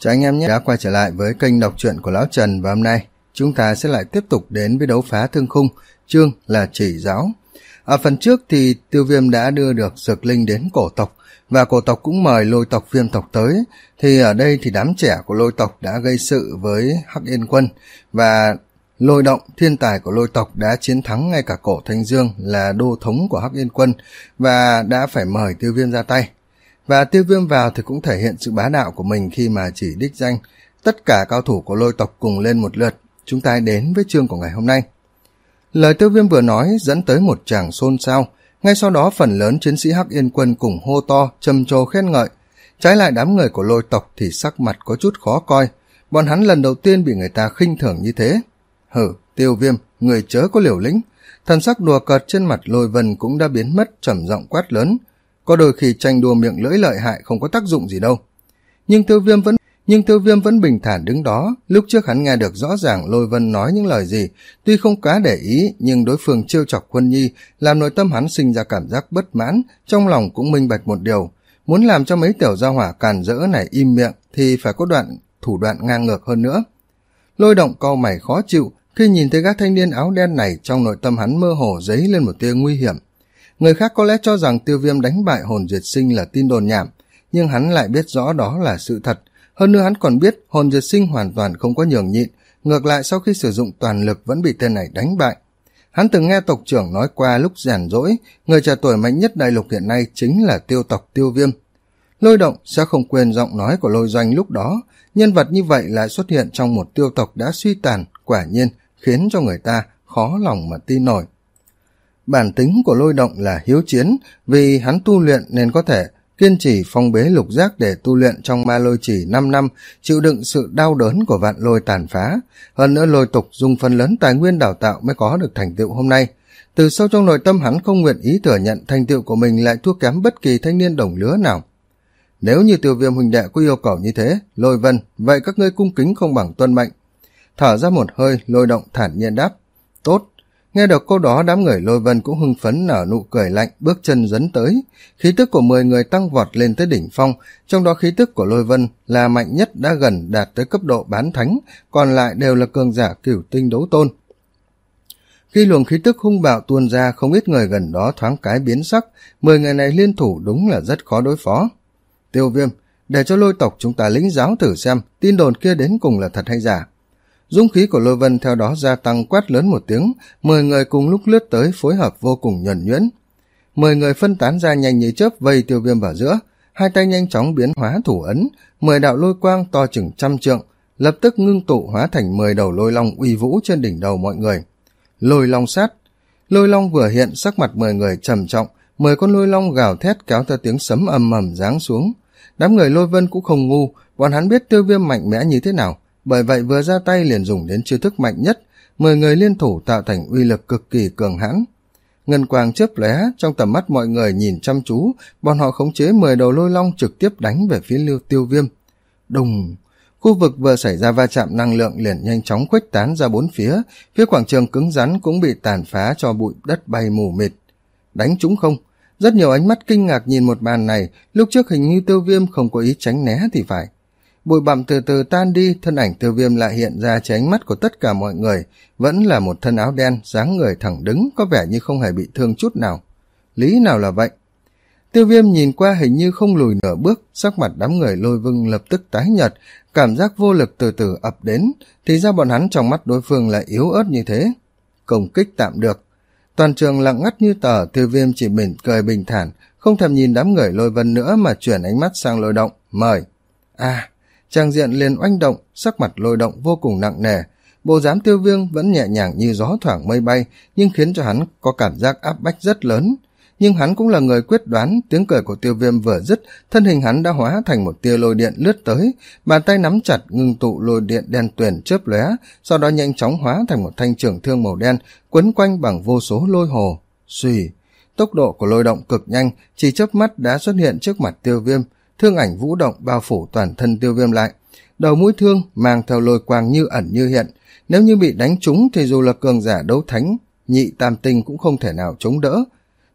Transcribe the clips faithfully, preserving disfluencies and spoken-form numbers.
Chào anh em nhé, đã quay trở lại với kênh đọc truyện của Lão Trần, và hôm nay chúng ta sẽ lại tiếp tục đến với đấu phá thương khung, chương là chỉ giáo. Ở phần trước thì Tiêu Viêm đã đưa được Dược Linh đến cổ tộc, và cổ tộc cũng mời Lôi tộc Viêm tộc tới. Thì ở đây thì đám trẻ của Lôi tộc đã gây sự với Hắc Yên Quân, và Lôi Động, thiên tài của Lôi tộc, đã chiến thắng ngay cả Cổ Thanh Dương là đô thống của Hắc Yên Quân, và đã phải mời Tiêu Viêm ra tay. Và Tiêu Viêm vào thì cũng thể hiện sự bá đạo của mình khi mà chỉ đích danh tất cả cao thủ của Lôi tộc cùng lên một lượt. Chúng ta đến với chương của ngày hôm nay. Lời Tiêu Viêm vừa nói dẫn tới một tràng xôn xao. Ngay sau đó phần lớn chiến sĩ Hắc Yên Quân cùng hô to, trầm trồ khen ngợi. Trái lại đám người của Lôi tộc thì sắc mặt có chút khó coi. Bọn hắn lần đầu tiên bị người ta khinh thường như thế. Hử, Tiêu Viêm, người chớ có liều lĩnh. Thần sắc đùa cợt trên mặt Lôi Vân cũng đã biến mất, trầm giọng quát lớn. Có đôi khi tranh đua miệng lưỡi lợi hại không có tác dụng gì đâu. Nhưng Tiêu Viêm vẫn nhưng Tiêu Viêm vẫn bình thản đứng đó. Lúc trước hắn nghe được rõ ràng Lôi Vân nói những lời gì, tuy không quá để ý, nhưng đối phương trêu chọc Quân Nhi làm nội tâm hắn sinh ra cảm giác bất mãn, trong lòng cũng minh bạch một điều, muốn làm cho mấy tiểu gia hỏa càn rỡ này im miệng thì phải có đoạn thủ đoạn ngang ngược hơn nữa. Lôi Động cau mày khó chịu khi nhìn thấy các thanh niên áo đen này, trong nội tâm hắn mơ hồ dấy lên một tia nguy hiểm. Người khác có lẽ cho rằng Tiêu Viêm đánh bại hồn diệt sinh là tin đồn nhảm, nhưng hắn lại biết rõ đó là sự thật. Hơn nữa hắn còn biết hồn diệt sinh hoàn toàn không có nhường nhịn, ngược lại sau khi sử dụng toàn lực vẫn bị tên này đánh bại. Hắn từng nghe tộc trưởng nói qua lúc rảnh rỗi, người trẻ tuổi mạnh nhất đại lục hiện nay chính là tiêu tộc Tiêu Viêm. Lôi Động sẽ không quên giọng nói của Lôi Doanh lúc đó, nhân vật như vậy lại xuất hiện trong một tiêu tộc đã suy tàn, quả nhiên khiến cho người ta khó lòng mà tin nổi. Bản tính của Lôi Động là hiếu chiến, vì hắn tu luyện nên có thể kiên trì phong bế lục giác để tu luyện trong ma lôi chỉ năm năm, chịu đựng sự đau đớn của vạn lôi tàn phá. Hơn nữa Lôi tộc dùng phần lớn tài nguyên đào tạo mới có được thành tựu hôm nay. Từ sâu trong nội tâm hắn không nguyện ý thừa nhận thành tựu của mình lại thua kém bất kỳ thanh niên đồng lứa nào. Nếu như Tiêu Viêm huynh đệ có yêu cầu như thế, Lôi Vân, vậy các ngươi cung kính không bằng tuân mệnh. Thở ra một hơi, Lôi Động thản nhiên đáp. Tốt. Nghe được câu đó, đám người Lôi Vân cũng hưng phấn nở nụ cười lạnh, bước chân dấn tới. Khí tức của mười người tăng vọt lên tới đỉnh phong, trong đó khí tức của Lôi Vân là mạnh nhất, đã gần đạt tới cấp độ bán thánh, còn lại đều là cường giả cửu tinh đấu tôn. Khi luồng khí tức hung bạo tuôn ra, không ít người gần đó thoáng cái biến sắc, mười người này liên thủ đúng là rất khó đối phó. Tiêu Viêm, để cho Lôi tộc chúng ta lĩnh giáo thử xem tin đồn kia đến cùng là thật hay giả. Dũng khí của Lôi Vân theo đó gia tăng, quát lớn một tiếng, mười người cùng lúc lướt tới phối hợp vô cùng nhuần nhuyễn. Mười người phân tán ra nhanh như chớp vây Tiêu Viêm vào giữa, hai tay nhanh chóng biến hóa thủ ấn, mười đạo lôi quang to chừng trăm trượng, lập tức ngưng tụ hóa thành mười đầu lôi long uy vũ trên đỉnh đầu mọi người. Lôi long sát. Lôi long vừa hiện, sắc mặt mười người trầm trọng, mười con lôi long gào thét kéo theo tiếng sấm ầm ầm giáng xuống. Đám người Lôi Vân cũng không ngu, bọn hắn biết Tiêu Viêm mạnh mẽ như thế nào. Bởi vậy vừa ra tay liền dùng đến chiêu thức mạnh nhất, mười người liên thủ tạo thành uy lực cực kỳ cường hãn. Ngân quang chớp lóe, trong tầm mắt mọi người nhìn chăm chú, bọn họ khống chế mười đầu lôi long trực tiếp đánh về phía Lưu Tiêu Viêm. Đùng! Khu vực vừa xảy ra va chạm năng lượng liền nhanh chóng khuếch tán ra bốn phía, phía quảng trường cứng rắn cũng bị tàn phá cho bụi đất bay mù mịt. Đánh trúng không? Rất nhiều ánh mắt kinh ngạc nhìn một màn này, lúc trước hình như Tiêu Viêm không có ý tránh né thì phải. Bụi bặm từ từ tan đi, thân ảnh Tiêu Viêm lại hiện ra trên ánh mắt của tất cả mọi người, vẫn là một thân áo đen, dáng người thẳng đứng, có vẻ như không hề bị thương chút nào. Lý nào là vậy? Tiêu Viêm nhìn qua hình như không lùi nửa bước, sắc mặt đám người Lôi Vân lập tức tái nhợt, cảm giác vô lực từ từ ập đến, thì ra bọn hắn trong mắt đối phương lại yếu ớt như thế. Công kích tạm được. Toàn trường lặng ngắt như tờ, Tiêu Viêm chỉ mỉm cười bình thản, không thèm nhìn đám người Lôi Vân nữa mà chuyển ánh mắt sang Lôi Động, mời. À, trang diện liền oanh động, sắc mặt Lôi Động vô cùng nặng nề. Bộ dáng Tiêu Viêm vẫn nhẹ nhàng như gió thoảng mây bay, nhưng khiến cho hắn có cảm giác áp bách rất lớn. Nhưng hắn cũng là người quyết đoán, tiếng cười của Tiêu Viêm vừa dứt, thân hình hắn đã hóa thành một tia lôi điện lướt tới, bàn tay nắm chặt ngưng tụ lôi điện đen tuyền chớp lóe, sau đó nhanh chóng hóa thành một thanh trường thương màu đen, quấn quanh bằng vô số lôi hồ. Xùy, tốc độ của Lôi Động cực nhanh, chỉ chớp mắt đã xuất hiện trước mặt Tiêu Viêm, thương ảnh vũ động bao phủ toàn thân Tiêu Viêm lại. Đầu mũi thương mang theo lôi quang như ẩn như hiện, nếu như bị đánh trúng thì dù là cường giả đấu thánh, nhị tam tinh cũng không thể nào chống đỡ.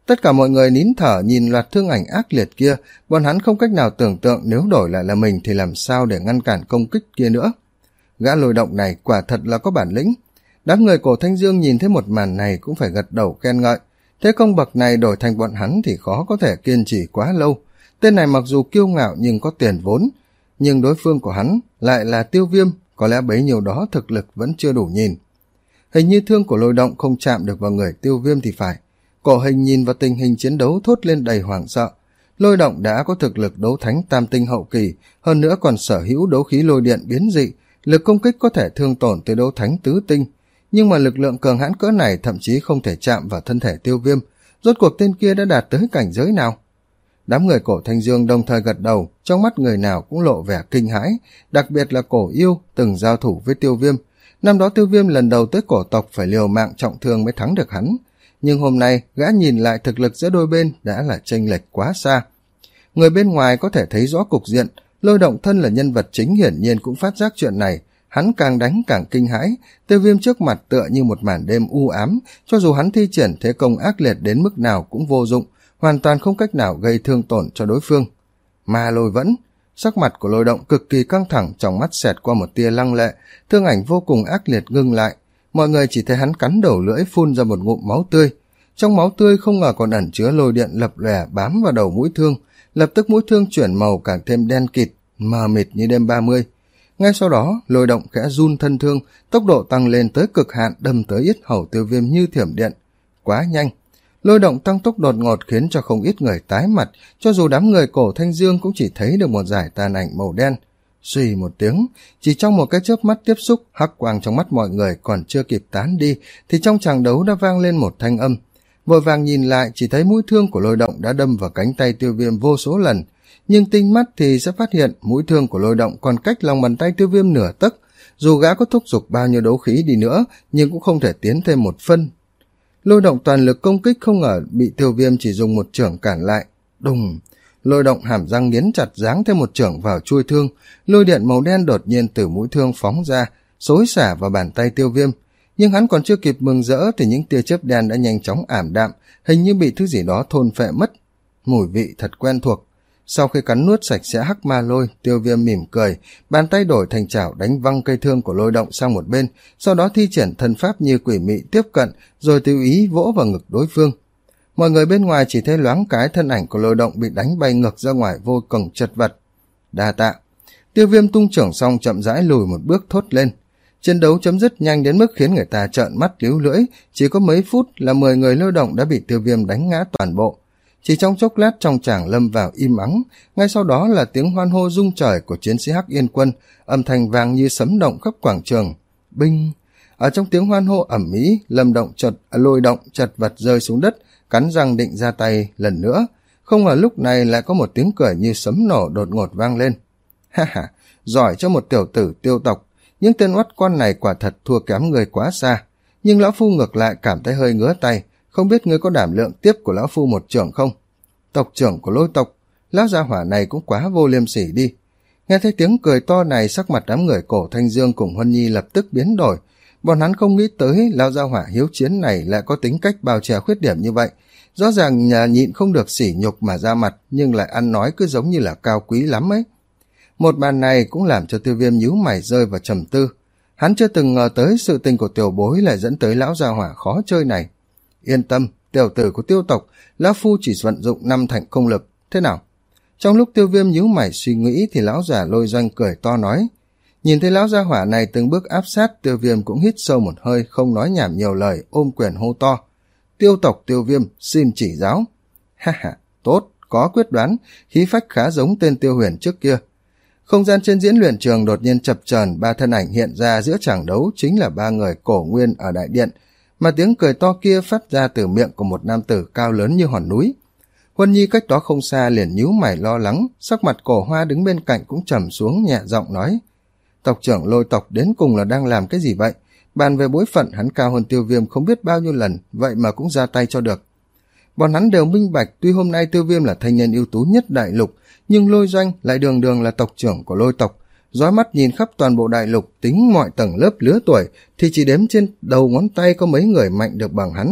Tất cả mọi người nín thở nhìn loạt thương ảnh ác liệt kia, bọn hắn không cách nào tưởng tượng nếu đổi lại là mình thì làm sao để ngăn cản công kích kia nữa. Gã Lôi Động này quả thật là có bản lĩnh. Đám người Cổ Thanh Dương nhìn thấy một màn này cũng phải gật đầu khen ngợi. Thế công bậc này đổi thành bọn hắn thì khó có thể kiên trì quá lâu. Tên này mặc dù kiêu ngạo nhưng có tiền vốn, nhưng đối phương của hắn lại là Tiêu Viêm, có lẽ bấy nhiêu đó thực lực vẫn chưa đủ nhìn. Hình như thương của Lôi Động không chạm được vào người Tiêu Viêm thì phải. Cổ Hình nhìn vào tình hình chiến đấu thốt lên đầy hoảng sợ. Lôi Động đã có thực lực đấu thánh tam tinh hậu kỳ, hơn nữa còn sở hữu đấu khí lôi điện biến dị, lực công kích có thể thương tổn tới đấu thánh tứ tinh. Nhưng mà lực lượng cường hãn cỡ này thậm chí không thể chạm vào thân thể Tiêu Viêm. Rốt cuộc tên kia đã đạt tới cảnh giới nào? Đám người Cổ Thanh Dương đồng thời gật đầu, trong mắt người nào cũng lộ vẻ kinh hãi, đặc biệt là Cổ Yêu từng giao thủ với Tiêu Viêm. Năm đó Tiêu Viêm lần đầu tới cổ tộc phải liều mạng trọng thương mới thắng được hắn, nhưng hôm nay gã nhìn lại thực lực giữa đôi bên đã là chênh lệch quá xa. Người bên ngoài có thể thấy rõ cục diện, Lôi Động thân là nhân vật chính hiển nhiên cũng phát giác chuyện này. Hắn càng đánh càng kinh hãi, Tiêu Viêm trước mặt tựa như một màn đêm u ám, cho dù hắn thi triển thế công ác liệt đến mức nào cũng vô dụng, hoàn toàn không cách nào gây thương tổn cho đối phương. Ma Lôi Vẫn, sắc mặt của Lôi Động cực kỳ căng thẳng, trong mắt xẹt qua một tia lăng lệ, thương ảnh vô cùng ác liệt ngưng lại. Mọi người chỉ thấy hắn cắn đầu lưỡi phun ra một ngụm máu tươi. Trong máu tươi không ngờ còn ẩn chứa lôi điện lập lòe bám vào đầu mũi thương, lập tức mũi thương chuyển màu càng thêm đen kịt, mờ mịt như đêm ba mươi. Ngay sau đó, Lôi Động khẽ run thân thương, tốc độ tăng lên tới cực hạn, đâm tới yết hầu Tiêu Viêm như thiểm điện. Quá nhanh. Lôi Động tăng tốc đột ngột khiến cho không ít người tái mặt, cho dù đám người Cổ Thanh Dương cũng chỉ thấy được một dải tàn ảnh màu đen. Suy một tiếng, chỉ trong một cái chớp mắt tiếp xúc, hắc quang trong mắt mọi người còn chưa kịp tán đi, thì trong tràng đấu đã vang lên một thanh âm. Vội vàng nhìn lại, chỉ thấy mũi thương của Lôi Động đã đâm vào cánh tay Tiêu Viêm vô số lần, nhưng tinh mắt thì sẽ phát hiện mũi thương của Lôi Động còn cách lòng bàn tay Tiêu Viêm nửa tấc. Dù gã có thúc giục bao nhiêu đấu khí đi nữa, nhưng cũng không thể tiến thêm một phân. Lôi Động toàn lực công kích không ngờ bị Tiêu Viêm chỉ dùng một chưởng cản lại. Đùng! Lôi Động hàm răng nghiến chặt giáng thêm một chưởng vào chuôi thương, lôi điện màu đen đột nhiên từ mũi thương phóng ra, xối xả vào bàn tay Tiêu Viêm. Nhưng hắn còn chưa kịp mừng rỡ thì những tia chớp đen đã nhanh chóng ảm đạm, hình như bị thứ gì đó thôn phệ mất. Mùi vị thật quen thuộc. Sau khi cắn nuốt sạch sẽ hắc ma lôi, Tiêu Viêm mỉm cười, bàn tay đổi thành chảo đánh văng cây thương của Lôi Động sang một bên, sau đó thi triển thân pháp như quỷ mị tiếp cận, rồi tiêu ý vỗ vào ngực đối phương. Mọi người bên ngoài chỉ thấy loáng cái thân ảnh của Lôi Động bị đánh bay ngược ra ngoài vô cùng chật vật. Đa tạ. Tiêu Viêm tung chưởng xong chậm rãi lùi một bước thốt lên. Chiến đấu chấm dứt nhanh đến mức khiến người ta trợn mắt líu lưỡi, chỉ có mấy phút là mười người Lôi Động đã bị Tiêu Viêm đánh ngã toàn bộ. Chỉ trong chốc lát trong tràng lâm vào im ắng, ngay sau đó là tiếng hoan hô rung trời của chiến sĩ Hắc Yên Quân, âm thanh vang như sấm động khắp quảng trường. Binh! Ở trong tiếng hoan hô ầm ĩ, Lâm Động chợt Lôi Động chật vật rơi xuống đất, cắn răng định ra tay lần nữa. Không ngờ lúc này lại có một tiếng cười như sấm nổ đột ngột vang lên. Ha ha, giỏi cho một tiểu tử Tiêu tộc, những tên oắt con này quả thật thua kém người quá xa. Nhưng lão phu ngược lại cảm thấy hơi ngứa tay, không biết ngươi có đảm lượng tiếp của lão phu một trưởng không? Tộc trưởng của Lôi tộc, lão gia hỏa này cũng quá vô liêm sỉ đi. Nghe thấy tiếng cười to này, sắc mặt đám người Cổ Thanh Dương cùng Huân Nhi lập tức biến đổi. Bọn hắn không nghĩ tới lão gia hỏa hiếu chiến này lại có tính cách bao che khuyết điểm như vậy. Rõ ràng nhà nhịn không được sỉ nhục mà ra mặt, nhưng lại ăn nói cứ giống như là cao quý lắm ấy. Một màn này cũng làm cho Tiêu Viêm nhíu mày rơi vào trầm tư. Hắn chưa từng ngờ tới sự tình của tiểu bối lại dẫn tới lão gia hỏa khó chơi này. Yên tâm, tiểu tử của Tiêu tộc, lão phu chỉ vận dụng năm thành công lực, thế nào? Trong lúc Tiêu Viêm nhíu mày suy nghĩ thì lão giả Lôi Doanh cười to nói. Nhìn thấy lão gia hỏa này từng bước áp sát, Tiêu Viêm cũng hít sâu một hơi, không nói nhảm nhiều lời, ôm quyền hô to. Tiêu tộc Tiêu Viêm, xin chỉ giáo. Ha ha, tốt, có quyết đoán, khí phách khá giống tên Tiêu Huyền trước kia. Không gian trên diễn luyện trường đột nhiên chập chờn, ba thân ảnh hiện ra giữa tràng đấu chính là ba người Cổ Nguyên ở đại điện, mà tiếng cười to kia phát ra từ miệng của một nam tử cao lớn như hòn núi. Huân Nhi cách đó không xa liền nhíu mày lo lắng, sắc mặt Cổ Hoa đứng bên cạnh cũng trầm xuống nhẹ giọng nói. Tộc trưởng Lôi tộc đến cùng là đang làm cái gì vậy? Bàn về bối phận hắn cao hơn Tiêu Viêm không biết bao nhiêu lần, vậy mà cũng ra tay cho được. Bọn hắn đều minh bạch, tuy hôm nay Tiêu Viêm là thanh niên ưu tú nhất đại lục, nhưng Lôi Doanh lại đường đường là tộc trưởng của Lôi tộc. Dõi mắt nhìn khắp toàn bộ đại lục, tính mọi tầng lớp lứa tuổi thì chỉ đếm trên đầu ngón tay có mấy người mạnh được bằng hắn.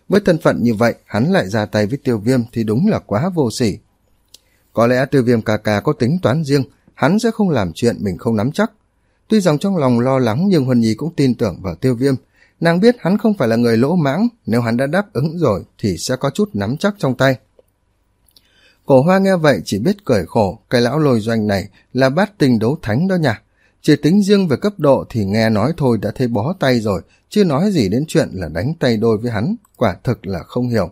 Với thân phận như vậy, hắn lại ra tay với Tiêu Viêm thì đúng là quá vô sỉ. Có lẽ Tiêu Viêm ca ca có tính toán riêng, hắn sẽ không làm chuyện mình không nắm chắc. Tuy rằng trong lòng lo lắng nhưng Huân Nhi cũng tin tưởng vào Tiêu Viêm. Nàng biết hắn không phải là người lỗ mãng, nếu hắn đã đáp ứng rồi thì sẽ có chút nắm chắc trong tay. Cổ Hoa nghe vậy chỉ biết cười khổ, cái lão Lôi Doanh này là bát tinh đấu thánh đó nha. Chỉ tính riêng về cấp độ thì nghe nói thôi đã thấy bó tay rồi, chưa nói gì đến chuyện là đánh tay đôi với hắn, quả thực là không hiểu.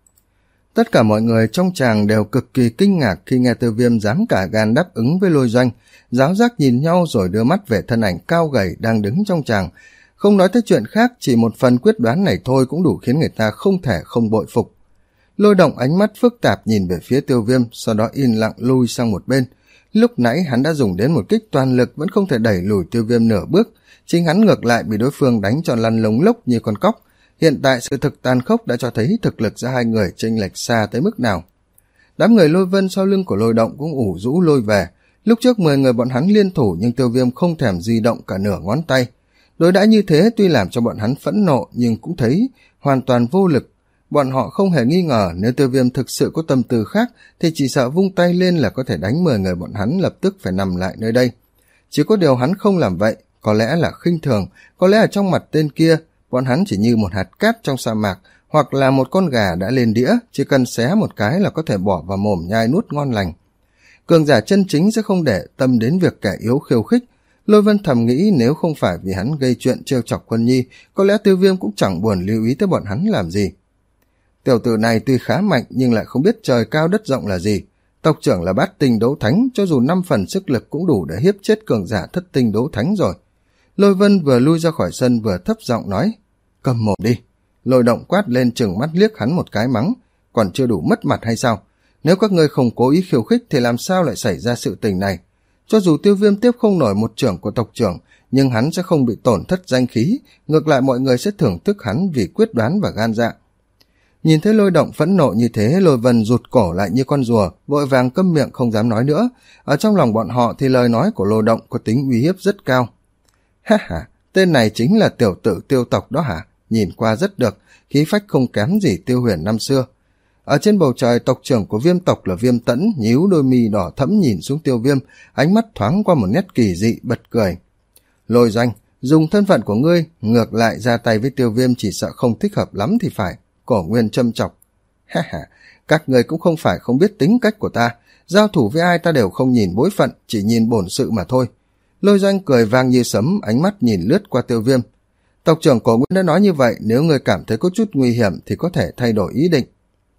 Tất cả mọi người trong tràng đều cực kỳ kinh ngạc khi nghe Tiêu Viêm dám cả gan đáp ứng với Lôi Doanh, giáo giác nhìn nhau rồi đưa mắt về thân ảnh cao gầy đang đứng trong tràng. Không nói tới chuyện khác, chỉ một phần quyết đoán này thôi cũng đủ khiến người ta không thể không bội phục. Lôi Động ánh mắt phức tạp nhìn về phía Tiêu Viêm, sau đó yên lặng lui sang một bên. Lúc nãy hắn đã dùng đến một kích toàn lực vẫn không thể đẩy lùi Tiêu Viêm nửa bước, chính hắn ngược lại bị đối phương đánh cho lăn lông lốc như con cóc. Hiện tại sự thực tàn khốc đã cho thấy thực lực giữa hai người chênh lệch xa tới mức nào. Đám người Lôi Vân sau lưng của Lôi Động cũng ủ rũ lôi về. Lúc trước mười người bọn hắn liên thủ nhưng Tiêu Viêm không thèm di động cả nửa ngón tay. Đối đãi như thế tuy làm cho bọn hắn phẫn nộ nhưng cũng thấy hoàn toàn vô lực. Bọn họ không hề nghi ngờ nếu Tiêu Viêm thực sự có tâm tư khác thì chỉ sợ vung tay lên là có thể đánh mười người bọn hắn lập tức phải nằm lại nơi đây. Chỉ có điều hắn không làm vậy, có lẽ là khinh thường, có lẽ ở trong mặt tên kia, bọn hắn chỉ như một hạt cát trong sa mạc, hoặc là một con gà đã lên đĩa, chỉ cần xé một cái là có thể bỏ vào mồm nhai nuốt ngon lành. Cường giả chân chính sẽ không để tâm đến việc kẻ yếu khiêu khích. Lôi Vân thầm nghĩ nếu không phải vì hắn gây chuyện trêu chọc Huân Nhi, có lẽ Tiêu Viêm cũng chẳng buồn lưu ý tới bọn hắn làm gì. Tiểu tử này tuy khá mạnh nhưng lại không biết trời cao đất rộng là gì. Tộc trưởng là bát tinh đấu thánh, cho dù năm phần sức lực cũng đủ để hiếp chết cường giả thất tinh đấu thánh rồi. Lôi Vân vừa lui ra khỏi sân vừa thấp giọng nói, cầm mồm đi. Lôi Động quát lên trừng mắt liếc hắn một cái mắng, còn chưa đủ mất mặt hay sao? Nếu các ngươi không cố ý khiêu khích thì làm sao lại xảy ra sự tình này? Cho dù Tiêu Viêm tiếp không nổi một trưởng của tộc trưởng, nhưng hắn sẽ không bị tổn thất danh khí, ngược lại mọi người sẽ thưởng thức hắn vì quyết đoán và gan dạ. Nhìn thấy Lôi Động phẫn nộ như thế, Lôi Vân rụt cổ lại như con rùa, vội vàng câm miệng không dám nói nữa. Ở trong lòng bọn họ thì lời nói của Lôi Động có tính uy hiếp rất cao. Ha ha, tên này chính là tiểu tử Tiêu tộc đó hả? Nhìn qua rất được, khí phách không kém gì Tiêu Huyền năm xưa. Ở trên bầu trời, tộc trưởng của Viêm tộc là Viêm Tẫn nhíu đôi mi đỏ thẫm nhìn xuống Tiêu Viêm, ánh mắt thoáng qua một nét kỳ dị bật cười. Lôi Doanh, dùng thân phận của ngươi ngược lại ra tay với Tiêu Viêm chỉ sợ không thích hợp lắm thì phải. Cổ Nguyên châm chọc. Ha ha, các người cũng không phải không biết tính cách của ta, giao thủ với ai ta đều không nhìn bối phận, chỉ nhìn bổn sự mà thôi. Lôi Doanh cười vang như sấm, ánh mắt nhìn lướt qua Tiêu Viêm. Tộc trưởng Cổ Nguyên đã nói như vậy, nếu người cảm thấy có chút nguy hiểm thì có thể thay đổi ý định.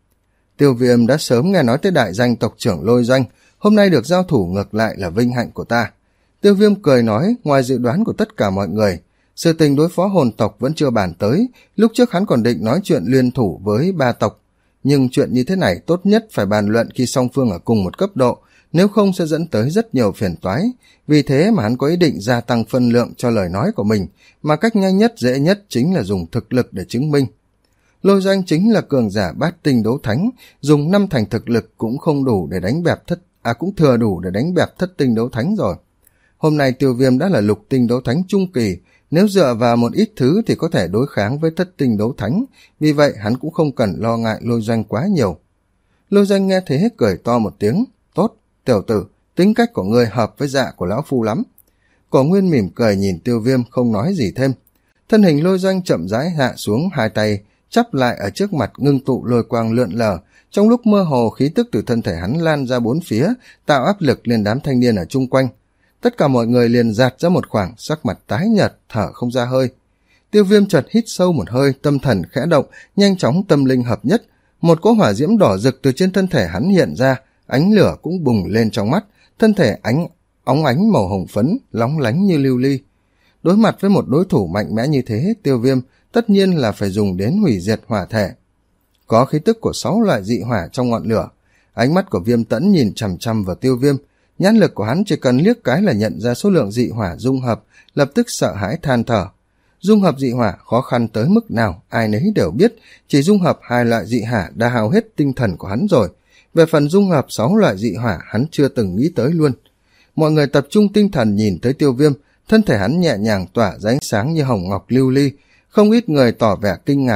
Tiêu Viêm đã sớm nghe nói tới đại danh tộc trưởng Lôi Doanh, hôm nay được giao thủ ngược lại là vinh hạnh của ta. Tiêu Viêm cười nói, ngoài dự đoán của tất cả mọi người, sự tình đối phó hồn tộc vẫn chưa bàn tới, lúc trước hắn còn định nói chuyện liên thủ với ba tộc. Nhưng chuyện như thế này tốt nhất phải bàn luận khi song phương ở cùng một cấp độ, nếu không sẽ dẫn tới rất nhiều phiền toái. Vì thế mà hắn có ý định gia tăng phân lượng cho lời nói của mình, mà cách nhanh nhất dễ nhất chính là dùng thực lực để chứng minh. Lôi Doanh chính là cường giả bát tinh đấu thánh, dùng năm thành thực lực cũng không đủ để đánh bẹp thất, à cũng thừa đủ để đánh bẹp thất tinh đấu thánh rồi. Hôm nay Tiêu Viêm đã là lục tinh đấu thánh trung kỳ, nếu dựa vào một ít thứ thì có thể đối kháng với thất tinh đấu thánh, vì vậy hắn cũng không cần lo ngại Lôi Doanh quá nhiều. Lôi Doanh nghe thế cười to một tiếng, tốt, tiểu tử, tính cách của ngươi hợp với dạ của lão phu lắm. Cổ Nguyên mỉm cười nhìn Tiêu Viêm không nói gì thêm. Thân hình Lôi Doanh chậm rãi hạ xuống, hai tay chắp lại ở trước mặt ngưng tụ lôi quang lượn lờ, trong lúc mơ hồ khí tức từ thân thể hắn lan ra bốn phía, tạo áp lực lên đám thanh niên ở chung quanh. Tất cả mọi người liền giạt ra một khoảng, sắc mặt tái nhợt, thở không ra hơi. Tiêu Viêm chợt hít sâu một hơi, tâm thần khẽ động, nhanh chóng tâm linh hợp nhất. Một cỗ hỏa diễm đỏ rực từ trên thân thể hắn hiện ra, ánh lửa cũng bùng lên trong mắt, thân thể ánh óng ánh màu hồng phấn, lóng lánh như lưu ly. Đối mặt với một đối thủ mạnh mẽ như thế, Tiêu Viêm tất nhiên là phải dùng đến hủy diệt hỏa thể. Có khí tức của sáu loại dị hỏa trong ngọn lửa. Ánh mắt của Viêm Tẫn nhìn chằm chằm vào Tiêu Viêm. Nhãn lực của hắn chỉ cần liếc cái là nhận ra số lượng dị hỏa dung hợp, lập tức sợ hãi than thở. Dung hợp dị hỏa khó khăn tới mức nào, ai nấy đều biết, chỉ dung hợp hai loại dị hỏa đã hao hết tinh thần của hắn rồi. Về phần dung hợp sáu loại dị hỏa, hắn chưa từng nghĩ tới luôn. Mọi người tập trung tinh thần nhìn tới Tiêu Viêm, thân thể hắn nhẹ nhàng tỏa ra ánh sáng như hồng ngọc lưu ly, không ít người tỏ vẻ kinh ngạc,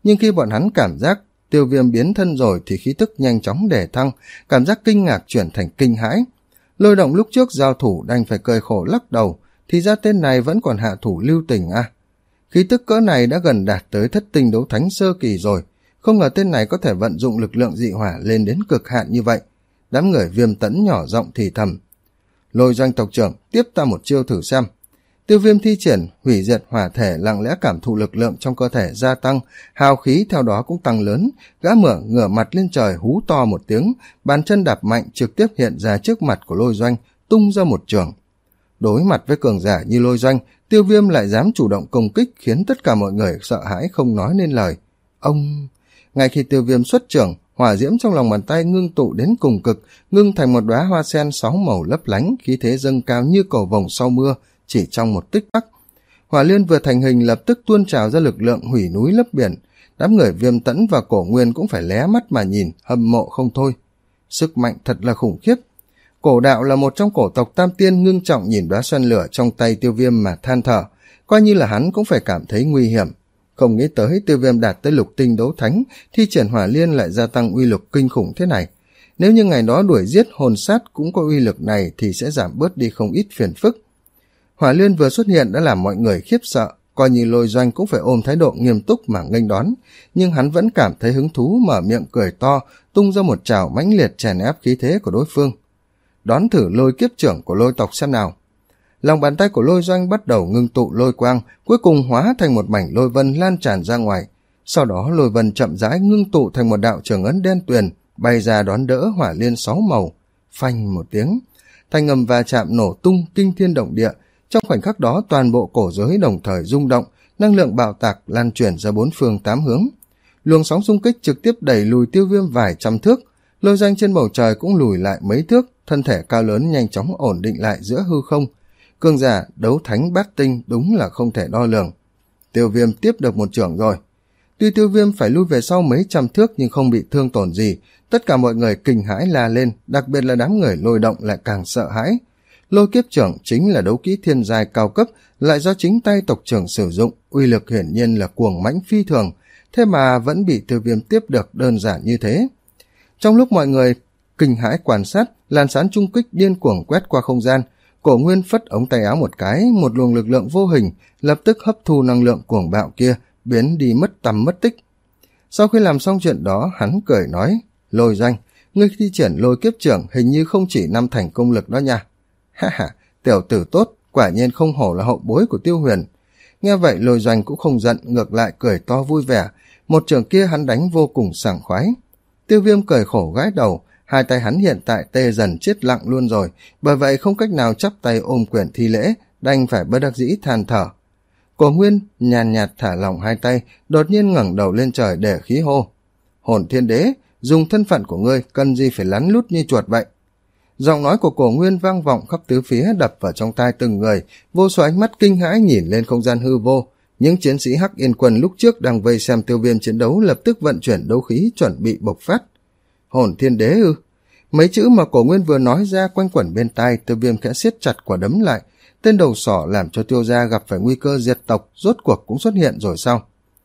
nhưng khi bọn hắn cảm giác Tiêu Viêm biến thân rồi thì khí tức nhanh chóng đề thăng, cảm giác kinh ngạc chuyển thành kinh hãi. Lôi Động lúc trước giao thủ đành phải cười khổ lắc đầu, thì ra tên này vẫn còn hạ thủ lưu tình à. Khí tức cỡ này đã gần đạt tới thất tinh đấu thánh sơ kỳ rồi, không ngờ tên này có thể vận dụng lực lượng dị hỏa lên đến cực hạn như vậy. Đám người Viêm Tẫn nhỏ giọng thì thầm. Lôi Doanh tộc trưởng, tiếp ta một chiêu thử xem. Tiêu Viêm thi triển hủy diệt hỏa thể, lặng lẽ cảm thụ lực lượng trong cơ thể gia tăng, hào khí theo đó cũng tăng lớn. Gã mở ngửa mặt lên trời hú to một tiếng, bàn chân đạp mạnh trực tiếp hiện ra trước mặt của Lôi Doanh, tung ra một chưởng. Đối mặt với cường giả như Lôi Doanh, Tiêu Viêm lại dám chủ động công kích, khiến tất cả mọi người sợ hãi không nói nên lời. Ông... Ngay khi Tiêu Viêm xuất chưởng, hỏa diễm trong lòng bàn tay ngưng tụ đến cùng cực, ngưng thành một đóa hoa sen sáu màu lấp lánh, khí thế dâng cao như cầu vồng sau mưa, chỉ trong một tích tắc. Hỏa liên vừa thành hình lập tức tuôn trào ra lực lượng hủy núi lấp biển. Đám người Viêm Tẫn và Cổ Nguyên cũng phải lé mắt mà nhìn, hâm mộ không thôi. Sức mạnh thật là khủng khiếp. Cổ Đạo là một trong cổ tộc Tam Tiên, ngưng trọng nhìn đóa xoan lửa trong tay Tiêu Viêm mà than thở, coi như là hắn cũng phải cảm thấy nguy hiểm. Không nghĩ tới Tiêu Viêm đạt tới lục tinh đấu thánh, thi triển hỏa liên lại gia tăng uy lực kinh khủng thế này. Nếu như ngày đó đuổi giết hồn sát cũng có uy lực này thì sẽ giảm bớt đi không ít phiền phức. Hỏa liên vừa xuất hiện đã làm mọi người khiếp sợ, coi như Lôi Doanh cũng phải ôm thái độ nghiêm túc mà nghênh đón, nhưng hắn vẫn cảm thấy hứng thú, mở miệng cười to, tung ra một trảo mãnh liệt chèn ép khí thế của đối phương. Đón thử lôi kiếp trưởng của Lôi tộc xem nào. Lòng bàn tay của Lôi Doanh bắt đầu ngưng tụ lôi quang, cuối cùng hóa thành một mảnh lôi vân lan tràn ra ngoài. Sau đó lôi vân chậm rãi ngưng tụ thành một đạo trường ấn đen tuyền, bay ra đón đỡ hỏa liên sáu màu. Phanh một tiếng, thanh âm va chạm nổ tung kinh thiên động địa. Trong khoảnh khắc đó toàn bộ cổ giới đồng thời rung động, năng lượng bạo tạc lan truyền ra bốn phương tám hướng. Luồng sóng xung kích trực tiếp đẩy lùi Tiêu Viêm vài trăm thước. Lôi Doanh trên bầu trời cũng lùi lại mấy thước, thân thể cao lớn nhanh chóng ổn định lại giữa hư không. Cường giả đấu thánh bát tinh đúng là không thể đo lường. Tiêu Viêm tiếp được một chưởng rồi. Tuy Tiêu Viêm phải lui về sau mấy trăm thước nhưng không bị thương tổn gì. Tất cả mọi người kinh hãi la lên, đặc biệt là đám người Lôi Động lại càng sợ hãi. Lôi kiếp trưởng chính là đấu kỹ thiên giai cao cấp, lại do chính tay tộc trưởng sử dụng, uy lực hiển nhiên là cuồng mãnh phi thường, thế mà vẫn bị Tiêu Viêm tiếp được đơn giản như thế. Trong lúc mọi người kinh hãi quan sát, làn sán trung kích điên cuồng quét qua không gian. Cổ Nguyên phất ống tay áo một cái, một luồng lực lượng vô hình lập tức hấp thu năng lượng cuồng bạo kia, biến đi mất tăm mất tích. Sau khi làm xong chuyện đó, hắn cười nói, Lôi Doanh, ngươi thi triển lôi kiếp trưởng hình như không chỉ năm thành công lực đó nha. Ha ha, tiểu tử tốt, quả nhiên không hổ là hậu bối của Tiêu Huyền. Nghe vậy Lôi Doanh cũng không giận, ngược lại cười to vui vẻ, một trường kia hắn đánh vô cùng sảng khoái. Tiêu Viêm cười khổ gãi đầu, hai tay hắn hiện tại tê dần chết lặng luôn rồi, bởi vậy không cách nào chắp tay ôm quyền thi lễ, đành phải bất đắc dĩ than thở. Cổ Nguyên nhàn nhạt thả lỏng hai tay, đột nhiên ngẩng đầu lên trời để khí hô. Hồn Thiên Đế, dùng thân phận của ngươi cần gì phải lắn lút như chuột vậy? Giọng nói của Cổ Nguyên vang vọng khắp tứ phía, đập vào trong tai từng người, vô số ánh mắt kinh hãi nhìn lên không gian hư vô. Những chiến sĩ Hắc Yên Quân lúc trước đang vây xem Tiêu Viêm chiến đấu lập tức vận chuyển đấu khí chuẩn bị bộc phát. Hồn Thiên Đế ư? Mấy chữ mà Cổ Nguyên vừa nói ra quanh quẩn bên tai, Tiêu Viêm khẽ siết chặt quả đấm lại. Tên đầu sỏ làm cho Tiêu gia gặp phải nguy cơ diệt tộc rốt cuộc cũng xuất hiện rồi sao?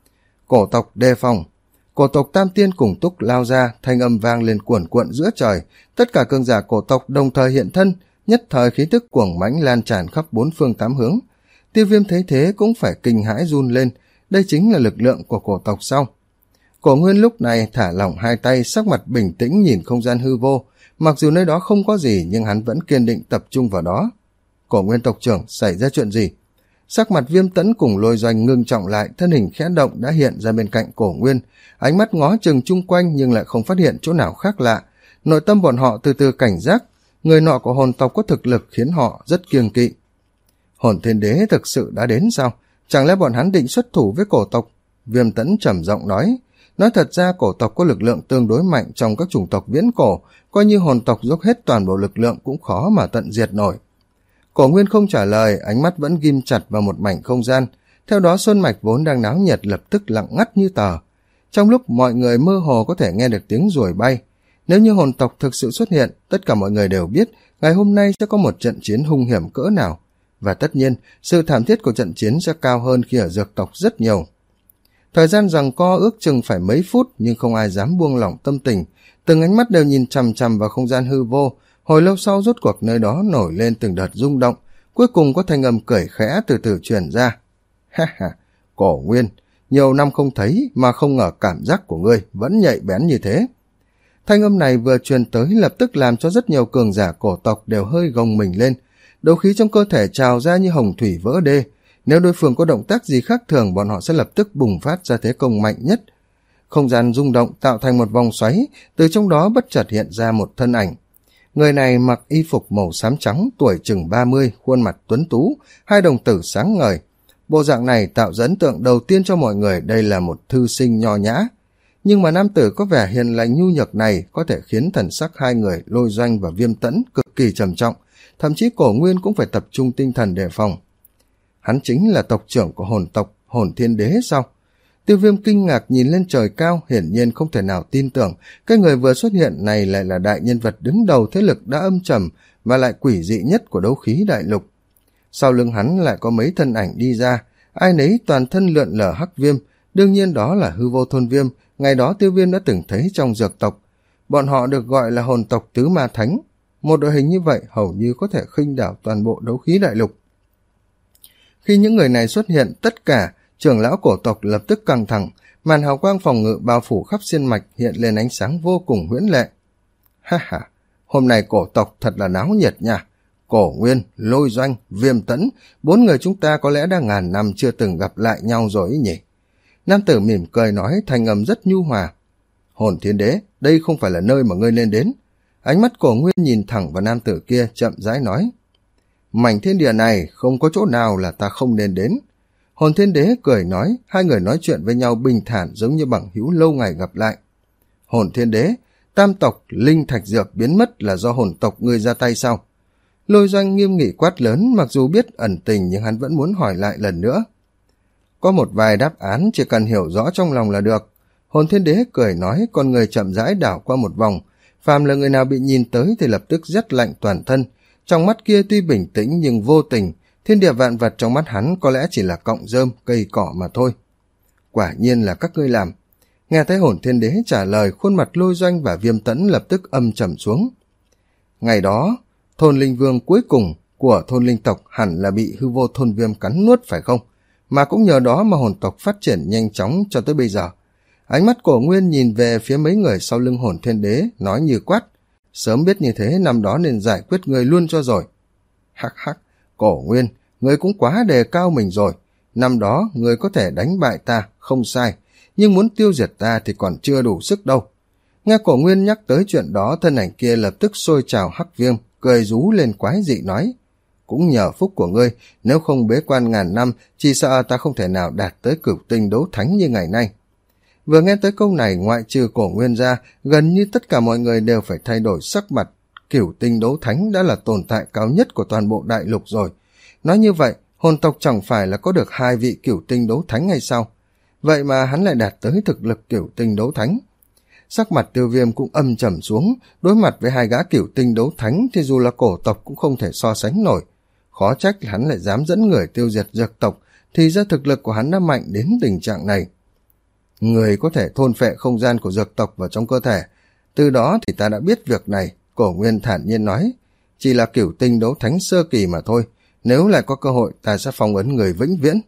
Cổ tộc đề phòng. Cổ tộc Tam Tiên cùng túc lao ra, thanh âm vang lên cuồn cuộn giữa trời. Tất cả cường giả cổ tộc đồng thời hiện thân, nhất thời khí tức cuồng mãnh lan tràn khắp bốn phương tám hướng. Tiêu Viêm thấy thế cũng phải kinh hãi run lên, đây chính là lực lượng của cổ tộc sao? Cổ Nguyên lúc này thả lỏng hai tay, sắc mặt bình tĩnh nhìn không gian hư vô, mặc dù nơi đó không có gì nhưng hắn vẫn kiên định tập trung vào đó. Cổ Nguyên tộc trưởng, xảy ra chuyện gì? Sắc mặt Viêm Tẫn cùng Lôi Doanh ngưng trọng lại, thân hình khẽ động đã hiện ra bên cạnh Cổ Nguyên, ánh mắt ngó chừng chung quanh nhưng lại không phát hiện chỗ nào khác lạ. Nội tâm bọn họ từ từ cảnh giác, người nọ của hồn tộc có thực lực khiến họ rất kiêng kỵ. Hồn Thiên Đế thực sự đã đến sao? Chẳng lẽ bọn hắn định xuất thủ với cổ tộc? Viêm Tẫn trầm giọng nói. Nói thật ra cổ tộc có lực lượng tương đối mạnh trong các chủng tộc viễn cổ, coi như hồn tộc dốc hết toàn bộ lực lượng cũng khó mà tận diệt nổi. Cổ Nguyên không trả lời, ánh mắt vẫn ghim chặt vào một mảnh không gian. Theo đó sơn mạch vốn đang náo nhiệt lập tức lặng ngắt như tờ. Trong lúc mọi người mơ hồ có thể nghe được tiếng ruồi bay. Nếu như hồn tộc thực sự xuất hiện, tất cả mọi người đều biết ngày hôm nay sẽ có một trận chiến hung hiểm cỡ nào. Và tất nhiên, sự thảm thiết của trận chiến sẽ cao hơn khi ở dược tộc rất nhiều. Thời gian giằng co ước chừng phải mấy phút, nhưng không ai dám buông lỏng tâm tình. Từng ánh mắt đều nhìn chằm chằm vào không gian hư vô. Hồi lâu sau rốt cuộc nơi đó nổi lên từng đợt rung động. Cuối cùng có thanh âm cười khẽ từ từ truyền ra. Ha ha, Cổ Nguyên, nhiều năm không thấy mà không ngờ cảm giác của ngươi vẫn nhạy bén như thế. Thanh âm này vừa truyền tới lập tức làm cho rất nhiều cường giả cổ tộc đều hơi gồng mình lên. Đấu khí trong cơ thể trào ra như hồng thủy vỡ đê. Nếu đối phương có động tác gì khác thường, bọn họ sẽ lập tức bùng phát ra thế công mạnh nhất. Không gian rung động tạo thành một vòng xoáy, từ trong đó bất chợt hiện ra một thân ảnh. Người này mặc y phục màu xám trắng, tuổi chừng ba mươi, khuôn mặt tuấn tú, hai đồng tử sáng ngời. Bộ dạng này tạo ra ấn tượng đầu tiên cho mọi người đây là một thư sinh nho nhã. Nhưng mà nam tử có vẻ hiền lành nhu nhược này có thể khiến thần sắc hai người Lôi Doanh và Viêm Tẫn cực kỳ trầm trọng, thậm chí Cổ Nguyên cũng phải tập trung tinh thần đề phòng. Hắn chính là tộc trưởng của hồn tộc Hồn Thiên Đế sao? Tiêu Viêm kinh ngạc nhìn lên trời cao, hiển nhiên không thể nào tin tưởng cái người vừa xuất hiện này lại là đại nhân vật đứng đầu thế lực đã âm trầm và lại quỷ dị nhất của đấu khí đại lục. Sau lưng hắn lại có mấy thân ảnh đi ra, ai nấy toàn thân lượn lờ hắc viêm, đương nhiên đó là Hư Vô Thôn Viêm, ngày đó Tiêu Viêm đã từng thấy trong dược tộc. Bọn họ được gọi là hồn tộc Tứ Ma Thánh. Một đội hình như vậy hầu như có thể khinh đảo toàn bộ đấu khí đại lục. Khi những người này xuất hiện, tất cả trưởng lão cổ tộc lập tức căng thẳng, màn hào quang phòng ngự bao phủ khắp xiên mạch hiện lên ánh sáng vô cùng huyễn lệ. Ha ha, hôm nay cổ tộc thật là náo nhiệt nha. Cổ Nguyên, Lôi Doanh, Viêm Tẫn, bốn người chúng ta có lẽ đã ngàn năm chưa từng gặp lại nhau rồi ý nhỉ. Nam tử mỉm cười nói, thanh âm rất nhu hòa. Hồn Thiên Đế, đây không phải là nơi mà ngươi nên đến. Ánh mắt Cổ Nguyên nhìn thẳng vào nam tử kia, chậm rãi nói. Mảnh thiên địa này không có chỗ nào là ta không nên đến. Hồn Thiên Đế cười nói, hai người nói chuyện với nhau bình thản giống như bằng hữu lâu ngày gặp lại. Hồn Thiên Đế, tam tộc linh thạch dược biến mất là do hồn tộc ngươi ra tay sao? Lôi Doanh nghiêm nghị quát lớn, mặc dù biết ẩn tình nhưng hắn vẫn muốn hỏi lại lần nữa. Có một vài đáp án chỉ cần hiểu rõ trong lòng là được. Hồn Thiên Đế cười nói, con người chậm rãi đảo qua một vòng. Phàm là người nào bị nhìn tới thì lập tức rét lạnh toàn thân. Trong mắt kia tuy bình tĩnh nhưng vô tình, thiên địa vạn vật trong mắt hắn có lẽ chỉ là cọng rơm, cây cỏ mà thôi. Quả nhiên là các ngươi làm. Nghe thấy Hồn Thiên Đế trả lời, khuôn mặt Lôi Doanh và Viêm Tẫn lập tức âm trầm xuống. Ngày đó, thôn linh vương cuối cùng của thôn linh tộc hẳn là bị Hư Vô Thôn Viêm cắn nuốt phải không? Mà cũng nhờ đó mà hồn tộc phát triển nhanh chóng cho tới bây giờ. Ánh mắt Cổ Nguyên nhìn về phía mấy người sau lưng Hồn Thiên Đế, nói như quát. Sớm biết như thế, năm đó nên giải quyết người luôn cho rồi. Hắc hắc, Cổ Nguyên, người cũng quá đề cao mình rồi. Năm đó, người có thể đánh bại ta, không sai. Nhưng muốn tiêu diệt ta thì còn chưa đủ sức đâu. Nghe Cổ Nguyên nhắc tới chuyện đó, thân ảnh kia lập tức sôi trào hắc viêm, cười rú lên quái dị nói. Cũng nhờ phúc của ngươi, nếu không bế quan ngàn năm, chỉ sợ ta không thể nào đạt tới cửu tinh đấu thánh như ngày nay. Vừa nghe tới câu này, ngoại trừ Cổ Nguyên ra, gần như tất cả mọi người đều phải thay đổi sắc mặt. Cửu tinh đấu thánh đã là tồn tại cao nhất của toàn bộ đại lục rồi. Nói như vậy, hồn tộc chẳng phải là có được hai vị cửu tinh đấu thánh hay sao? Vậy mà hắn lại đạt tới thực lực cửu tinh đấu thánh. Sắc mặt Tiêu Viêm cũng âm trầm xuống, đối mặt với hai gã cửu tinh đấu thánh thì dù là cổ tộc cũng không thể so sánh nổi. Khó trách hắn lại dám dẫn người tiêu diệt dược tộc, thì ra thực lực của hắn đã mạnh đến tình trạng này. Người có thể thôn phệ không gian của dược tộc vào trong cơ thể. Từ đó thì ta đã biết việc này, Cổ Nguyên thản nhiên nói. Chỉ là cửu tinh đấu thánh sơ kỳ mà thôi, nếu lại có cơ hội ta sẽ phong ấn người vĩnh viễn.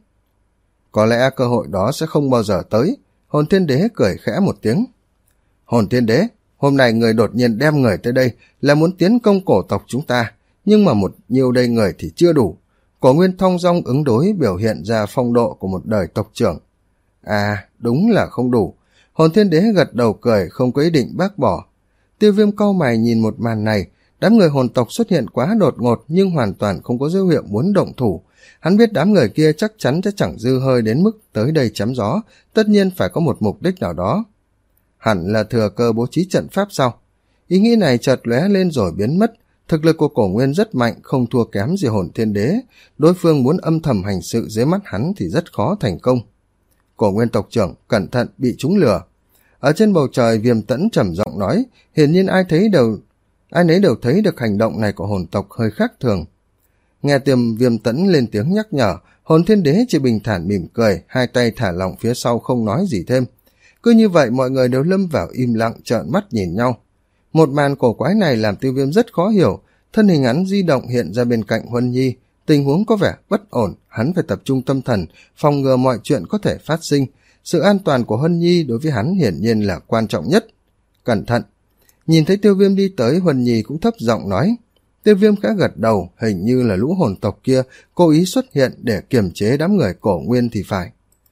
Có lẽ cơ hội đó sẽ không bao giờ tới. Hồn Thiên Đế cười khẽ một tiếng. Hồn Thiên Đế, hôm nay người đột nhiên đem người tới đây là muốn tiến công cổ tộc chúng ta, nhưng mà một nhiều đây người thì chưa đủ. Cổ Nguyên thong dong ứng đối biểu hiện ra phong độ của một đời tộc trưởng. À, đúng là không đủ. Hồn Thiên Đế gật đầu cười, không có ý định bác bỏ. Tiêu Viêm cau mày nhìn một màn này, đám người hồn tộc xuất hiện quá đột ngột nhưng hoàn toàn không có dấu hiệu muốn động thủ. Hắn biết đám người kia chắc chắn sẽ chẳng dư hơi đến mức tới đây chém gió, tất nhiên phải có một mục đích nào đó. Hẳn là thừa cơ bố trí trận pháp sao? Ý nghĩ này chợt lóe lên rồi biến mất. Thực lực của Cổ Nguyên rất mạnh, không thua kém gì Hồn Thiên Đế. Đối phương muốn âm thầm hành sự dưới mắt hắn thì rất khó thành công. Cổ Nguyên tộc trưởng, cẩn thận bị chúng lừa. Ở trên bầu trời, Viêm Tẫn trầm giọng nói, hiển nhiên ai thấy đều, ai nấy đều thấy được hành động này của hồn tộc hơi khác thường. Nghe Tiềm Viêm Tẫn lên tiếng nhắc nhở, hồn Hồn Thiên Đế chỉ bình thản mỉm cười, hai tay thả lỏng phía sau không nói gì thêm. Cứ như vậy mọi người đều lâm vào im lặng trợn mắt nhìn nhau. Một màn cổ quái này làm Tiêu Viêm rất khó hiểu, thân hình hắn di động hiện ra bên cạnh Huân Nhi, tình huống có vẻ bất ổn, hắn phải tập trung tâm thần, phòng ngừa mọi chuyện có thể phát sinh. Sự an toàn của Huân Nhi đối với hắn hiển nhiên là quan trọng nhất. Cẩn thận! Nhìn thấy Tiêu Viêm đi tới, Huân Nhi cũng thấp giọng nói. Tiêu Viêm khẽ gật đầu, hình như là lũ hồn tộc kia cố ý xuất hiện để kiềm chế đám người Cổ Nguyên thì phải.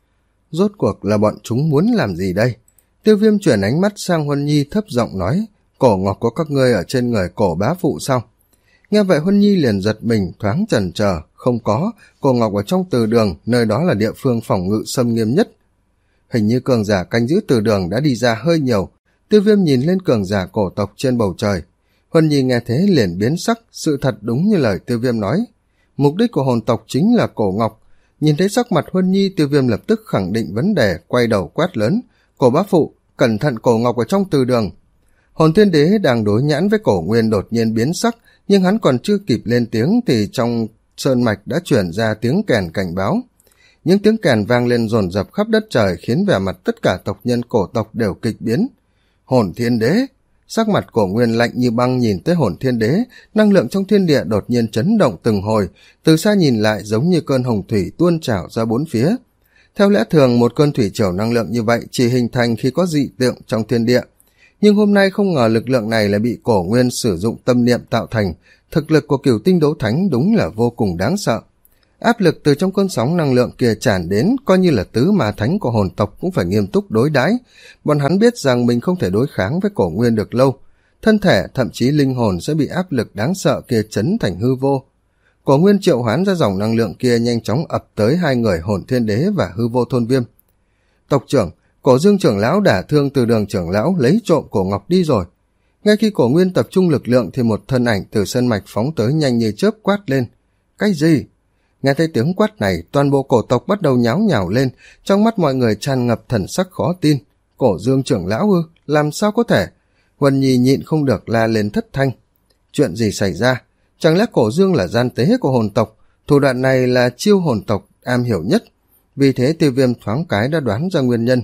Rốt cuộc là bọn chúng muốn làm gì đây? Tiêu Viêm chuyển ánh mắt sang Huân Nhi thấp giọng nói, cổ ngọc của các ngươi ở trên người Cổ bá phụ sao? Nghe vậy Huân Nhi liền giật mình, thoáng chần chờ, không có, cổ ngọc ở trong từ đường, nơi đó là địa phương phòng ngự xâm nghiêm nhất. Hình như cường giả canh giữ từ đường đã đi ra hơi nhiều. Tiêu Viêm nhìn lên cường giả cổ tộc trên bầu trời. Huân Nhi nghe thế liền biến sắc, sự thật đúng như lời Tiêu Viêm nói. Mục đích của hồn tộc chính là cổ ngọc. Nhìn thấy sắc mặt Huân Nhi, Tiêu Viêm lập tức khẳng định vấn đề, quay đầu quát lớn. Cổ bá phụ, cẩn thận cổ ngọc ở trong từ đường. Hồn Thiên Đế đang đối nhãn với Cổ Nguyên đột nhiên biến sắc, nhưng hắn còn chưa kịp lên tiếng thì trong sơn mạch đã chuyển ra tiếng kèn cảnh báo. Những tiếng kèn vang lên dồn dập khắp đất trời khiến vẻ mặt tất cả tộc nhân cổ tộc đều kịch biến. Hồn Thiên Đế! Sắc mặt Cổ Nguyên lạnh như băng nhìn tới Hồn Thiên Đế, năng lượng trong thiên địa đột nhiên chấn động từng hồi, từ xa nhìn lại giống như cơn hồng thủy tuôn trào ra bốn phía. Theo lẽ thường một cơn thủy triều năng lượng như vậy chỉ hình thành khi có dị tượng trong thiên địa, nhưng hôm nay không ngờ lực lượng này lại bị Cổ Nguyên sử dụng tâm niệm tạo thành. Thực lực của Cửu Tinh Đấu Thánh đúng là vô cùng đáng sợ. Áp lực từ trong cơn sóng năng lượng kia tràn đến, coi như là tứ ma thánh của hồn tộc cũng phải nghiêm túc đối đãi. Bọn hắn biết rằng mình không thể đối kháng với Cổ Nguyên được lâu, thân thể thậm chí linh hồn sẽ bị áp lực đáng sợ kia chấn thành hư vô. Cổ Nguyên triệu hoán ra dòng năng lượng kia nhanh chóng ập tới hai người Hồn Thiên Đế và Hư Vô Thôn Viêm. Tộc trưởng, Cổ Dương trưởng lão đả thương từ đường trưởng lão lấy trộm cổ ngọc đi rồi. Ngay khi Cổ Nguyên tập trung lực lượng thì một thân ảnh từ sân mạch phóng tới nhanh như chớp quát lên. Cái gì? Nghe thấy tiếng quát này, toàn bộ cổ tộc bắt đầu nháo nhào lên, trong mắt mọi người tràn ngập thần sắc khó tin. Cổ Dương trưởng lão ư? Làm sao có thể? Huân Nhi nhịn không được la lên thất thanh. Chuyện gì xảy ra? Chẳng lẽ Cổ Dương là gian tế của hồn tộc? Thủ đoạn này là chiêu hồn tộc am hiểu nhất. Vì thế Tiêu Viêm thoáng cái đã đoán ra nguyên nhân.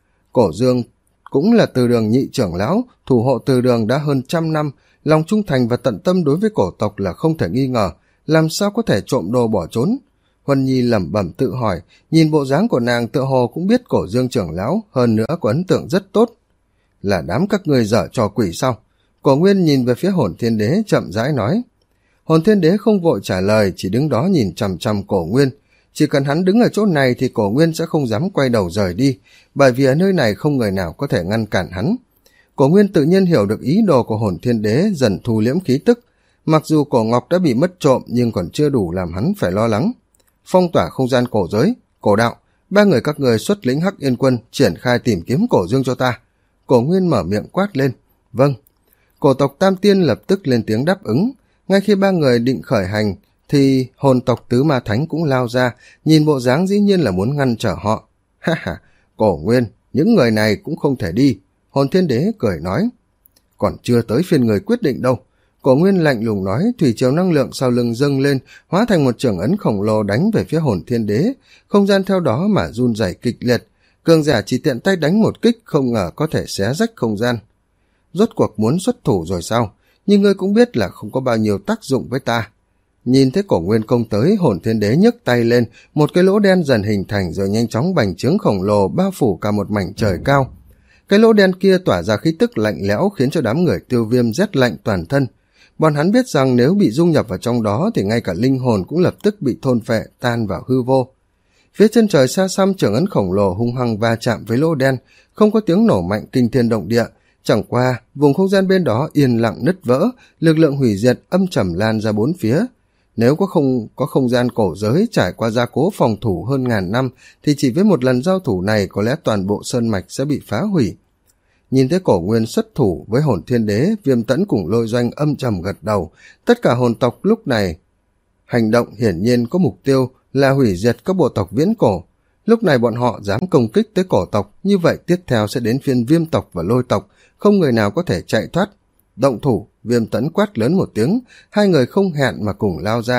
Cổ Dương cũng là từ đường nhị trưởng lão, thủ hộ từ đường đã hơn trăm năm, lòng trung thành và tận tâm đối với cổ tộc là không thể nghi ngờ, làm sao có thể trộm đồ bỏ trốn. Huân Nhi lẩm bẩm tự hỏi, nhìn bộ dáng của nàng tựa hồ cũng biết Cổ Dương trưởng lão, hơn nữa có ấn tượng rất tốt. Là đám các người dở trò quỷ sao? Cổ Nguyên nhìn về phía Hồn Thiên Đế chậm rãi nói. Hồn Thiên Đế không vội trả lời, chỉ đứng đó nhìn chằm chằm Cổ Nguyên. Chỉ cần hắn đứng ở chỗ này thì Cổ Nguyên sẽ không dám quay đầu rời đi, bởi vì ở nơi này không người nào có thể ngăn cản hắn. Cổ Nguyên tự nhiên hiểu được ý đồ của Hồn Thiên Đế, dần thu liễm khí tức. Mặc dù cổ ngọc đã bị mất trộm nhưng còn chưa đủ làm hắn phải lo lắng. Phong tỏa không gian cổ giới, cổ đạo, ba người các người xuất lĩnh Hắc Yên quân triển khai tìm kiếm Cổ Dương cho ta. Cổ Nguyên mở miệng quát lên. Vâng. Cổ tộc Tam Tiên lập tức lên tiếng đáp ứng. Ngay khi ba người định khởi hành thì hồn tộc Tứ Ma Thánh cũng lao ra, nhìn bộ dáng dĩ nhiên là muốn ngăn trở họ. Ha ha, Cổ Nguyên, những người này cũng không thể đi. Hồn Thiên Đế cười nói. Còn chưa tới phiên người quyết định đâu. Cổ Nguyên lạnh lùng nói, thủy triều năng lượng sau lưng dâng lên, hóa thành một chưởng ấn khổng lồ đánh về phía Hồn Thiên Đế, không gian theo đó mà run rẩy kịch liệt. Cường giả chỉ tiện tay đánh một kích, không ngờ có thể xé rách không gian. Rốt cuộc muốn xuất thủ rồi sao? Nhưng ngươi cũng biết là không có bao nhiêu tác dụng với ta. Nhìn thấy Cổ Nguyên công tới, Hồn Thiên Đế nhấc tay lên, một cái lỗ đen dần hình thành rồi nhanh chóng bành trướng khổng lồ bao phủ cả một mảnh trời cao. Cái lỗ đen kia tỏa ra khí tức lạnh lẽo khiến cho đám người Tiêu Viêm rét lạnh toàn thân. Bọn hắn biết rằng nếu bị dung nhập vào trong đó thì ngay cả linh hồn cũng lập tức bị thôn phệ tan vào hư vô. Phía chân trời xa xăm chưởng ấn khổng lồ hung hăng va chạm với lỗ đen, không có tiếng nổ mạnh kinh thiên động địa. Chẳng qua, vùng không gian bên đó yên lặng nứt vỡ, lực lượng hủy diệt âm trầm lan ra bốn phía. Nếu có không có không gian cổ giới trải qua gia cố phòng thủ hơn ngàn năm, thì chỉ với một lần giao thủ này có lẽ toàn bộ sơn mạch sẽ bị phá hủy. Nhìn thấy Cổ Nguyên xuất thủ với Hồn Thiên Đế, Viêm Tẫn cùng Lôi Doanh âm trầm gật đầu. Tất cả hồn tộc lúc này hành động hiển nhiên có mục tiêu là hủy diệt các bộ tộc viễn cổ. Lúc này bọn họ dám công kích tới cổ tộc, như vậy tiếp theo sẽ đến phiên Viêm tộc và Lôi tộc, không người nào có thể chạy thoát. Động thủ, Viêm Tẫn quát lớn một tiếng, hai người không hẹn mà cùng lao ra,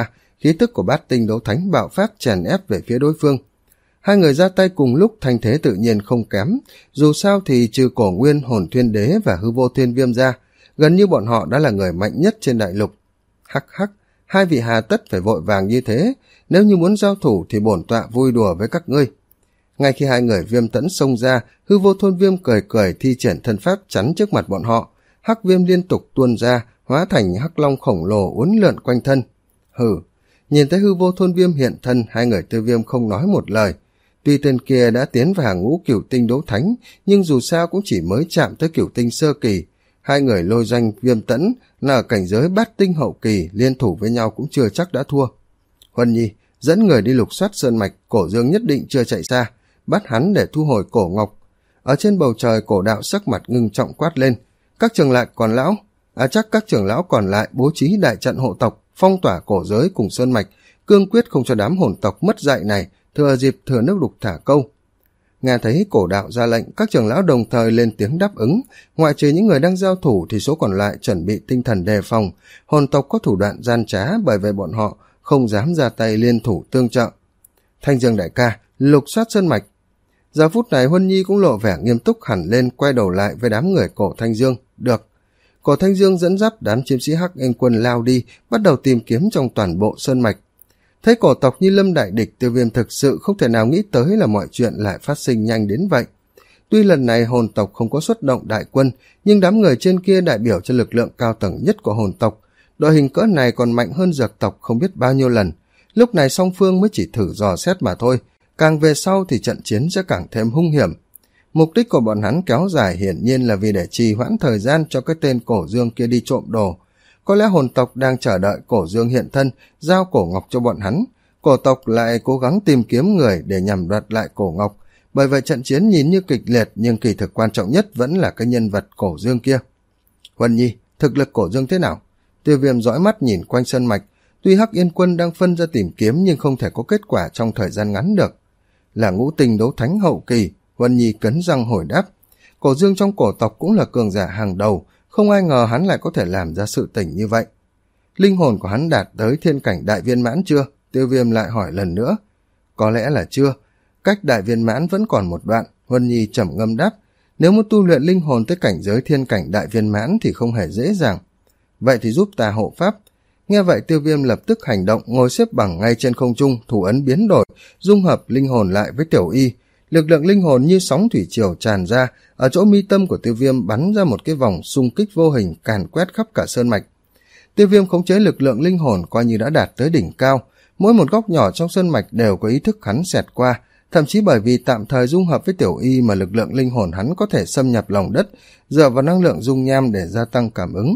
khí tức của bát tinh đấu thánh bạo phát chèn ép về phía đối phương. Hai người ra tay cùng lúc, thanh thế tự nhiên không kém, dù sao thì trừ Cổ Nguyên, Hồn Thiên Đế và Hư Vô Thiên Viêm ra, gần như bọn họ đã là người mạnh nhất trên đại lục. Hắc hắc, hai vị hà tất phải vội vàng như thế, nếu như muốn giao thủ thì bổn tọa vui đùa với các ngươi. Ngay khi hai người Viêm Tẫn xông ra, Hư Vô Thôn Viêm cười cười thi triển thân pháp chắn trước mặt bọn họ, hắc viêm liên tục tuôn ra, hóa thành hắc long khổng lồ uốn lượn quanh thân. Hừ, nhìn thấy Hư Vô Thôn Viêm hiện thân, hai người Tiêu Viêm không nói một lời. Tuy tên kia đã tiến vào hàng ngũ cửu tinh đấu thánh, nhưng dù sao cũng chỉ mới chạm tới cửu tinh sơ kỳ. Hai người Lôi Doanh, Viêm Tẫn là ở cảnh giới bát tinh hậu kỳ, liên thủ với nhau cũng chưa chắc đã thua. Huân Nhi, dẫn người đi lục soát sơn mạch, Cổ Dương nhất định chưa chạy xa, bắt hắn để thu hồi cổ ngọc. Ở trên bầu trời, Cổ Đạo sắc mặt ngưng trọng quát lên. Các trưởng lại còn lão, à chắc các trưởng lão còn lại bố trí đại trận hộ tộc, phong tỏa cổ giới cùng sơn mạch, cương quyết không cho đám hồn tộc mất dạy này thừa dịp thừa nước đục thả câu. Nghe thấy Cổ Đạo ra lệnh, các trưởng lão đồng thời lên tiếng đáp ứng, ngoại trừ những người đang giao thủ thì số còn lại chuẩn bị tinh thần đề phòng. Hồn tộc có thủ đoạn gian trá, bởi vậy bọn họ không dám ra tay liên thủ tương trợ. Thanh Dương đại ca, lục soát sơn mạch. Giờ phút này Huân Nhi cũng lộ vẻ nghiêm túc hẳn lên, quay đầu lại với đám người Cổ Thanh Dương. Được. Cổ Thanh Dương dẫn dắt đám chiến sĩ Hắc Yên quân lao đi, bắt đầu tìm kiếm trong toàn bộ sơn mạch. Thấy cổ tộc như lâm đại địch, Tiêu Viêm thực sự không thể nào nghĩ tới là mọi chuyện lại phát sinh nhanh đến vậy. Tuy lần này hồn tộc không có xuất động đại quân, nhưng đám người trên kia đại biểu cho lực lượng cao tầng nhất của hồn tộc. Đội hình cỡ này còn mạnh hơn dược tộc không biết bao nhiêu lần. Lúc này song phương mới chỉ thử dò xét mà thôi, càng về sau thì trận chiến sẽ càng thêm hung hiểm. Mục đích của bọn hắn kéo dài hiển nhiên là vì để trì hoãn thời gian cho cái tên Cổ Dương kia đi trộm đồ. Có lẽ hồn tộc đang chờ đợi Cổ Dương hiện thân, giao cổ ngọc cho bọn hắn. Cổ tộc lại cố gắng tìm kiếm người để nhằm đoạt lại cổ ngọc. Bởi vậy trận chiến nhìn như kịch liệt, nhưng kỳ thực quan trọng nhất vẫn là cái nhân vật Cổ Dương kia. Huân Nhi, thực lực Cổ Dương thế nào? Tiêu Viêm dõi mắt nhìn quanh sơn mạch. Tuy Hắc Yên quân đang phân ra tìm kiếm nhưng không thể có kết quả trong thời gian ngắn được. Là ngũ tinh đấu thánh hậu kỳ, Huân Nhi cắn răng hồi đáp. Cổ Dương trong cổ tộc cũng là cường giả hàng đầu, không ai ngờ hắn lại có thể làm ra sự tình như vậy. Linh hồn của hắn đạt tới thiên cảnh đại viên mãn chưa? Tiêu Viêm lại hỏi lần nữa. Có lẽ là chưa. Cách đại viên mãn vẫn còn một đoạn, Huân Nhi trầm ngâm đáp. Nếu muốn tu luyện linh hồn tới cảnh giới thiên cảnh đại viên mãn thì không hề dễ dàng. Vậy thì giúp ta hộ pháp. Nghe vậy Tiêu Viêm lập tức hành động, ngồi xếp bằng ngay trên không trung, thủ ấn biến đổi, dung hợp linh hồn lại với Tiểu Y. Lực lượng linh hồn như sóng thủy triều tràn ra, ở chỗ mi tâm của Tiêu Viêm bắn ra một cái vòng xung kích vô hình càn quét khắp cả sơn mạch. Tiêu Viêm khống chế lực lượng linh hồn coi như đã đạt tới đỉnh cao, mỗi một góc nhỏ trong sơn mạch đều có ý thức hắn xẹt qua, thậm chí bởi vì tạm thời dung hợp với Tiểu Y mà lực lượng linh hồn hắn có thể xâm nhập lòng đất, dựa vào năng lượng dung nham để gia tăng cảm ứng.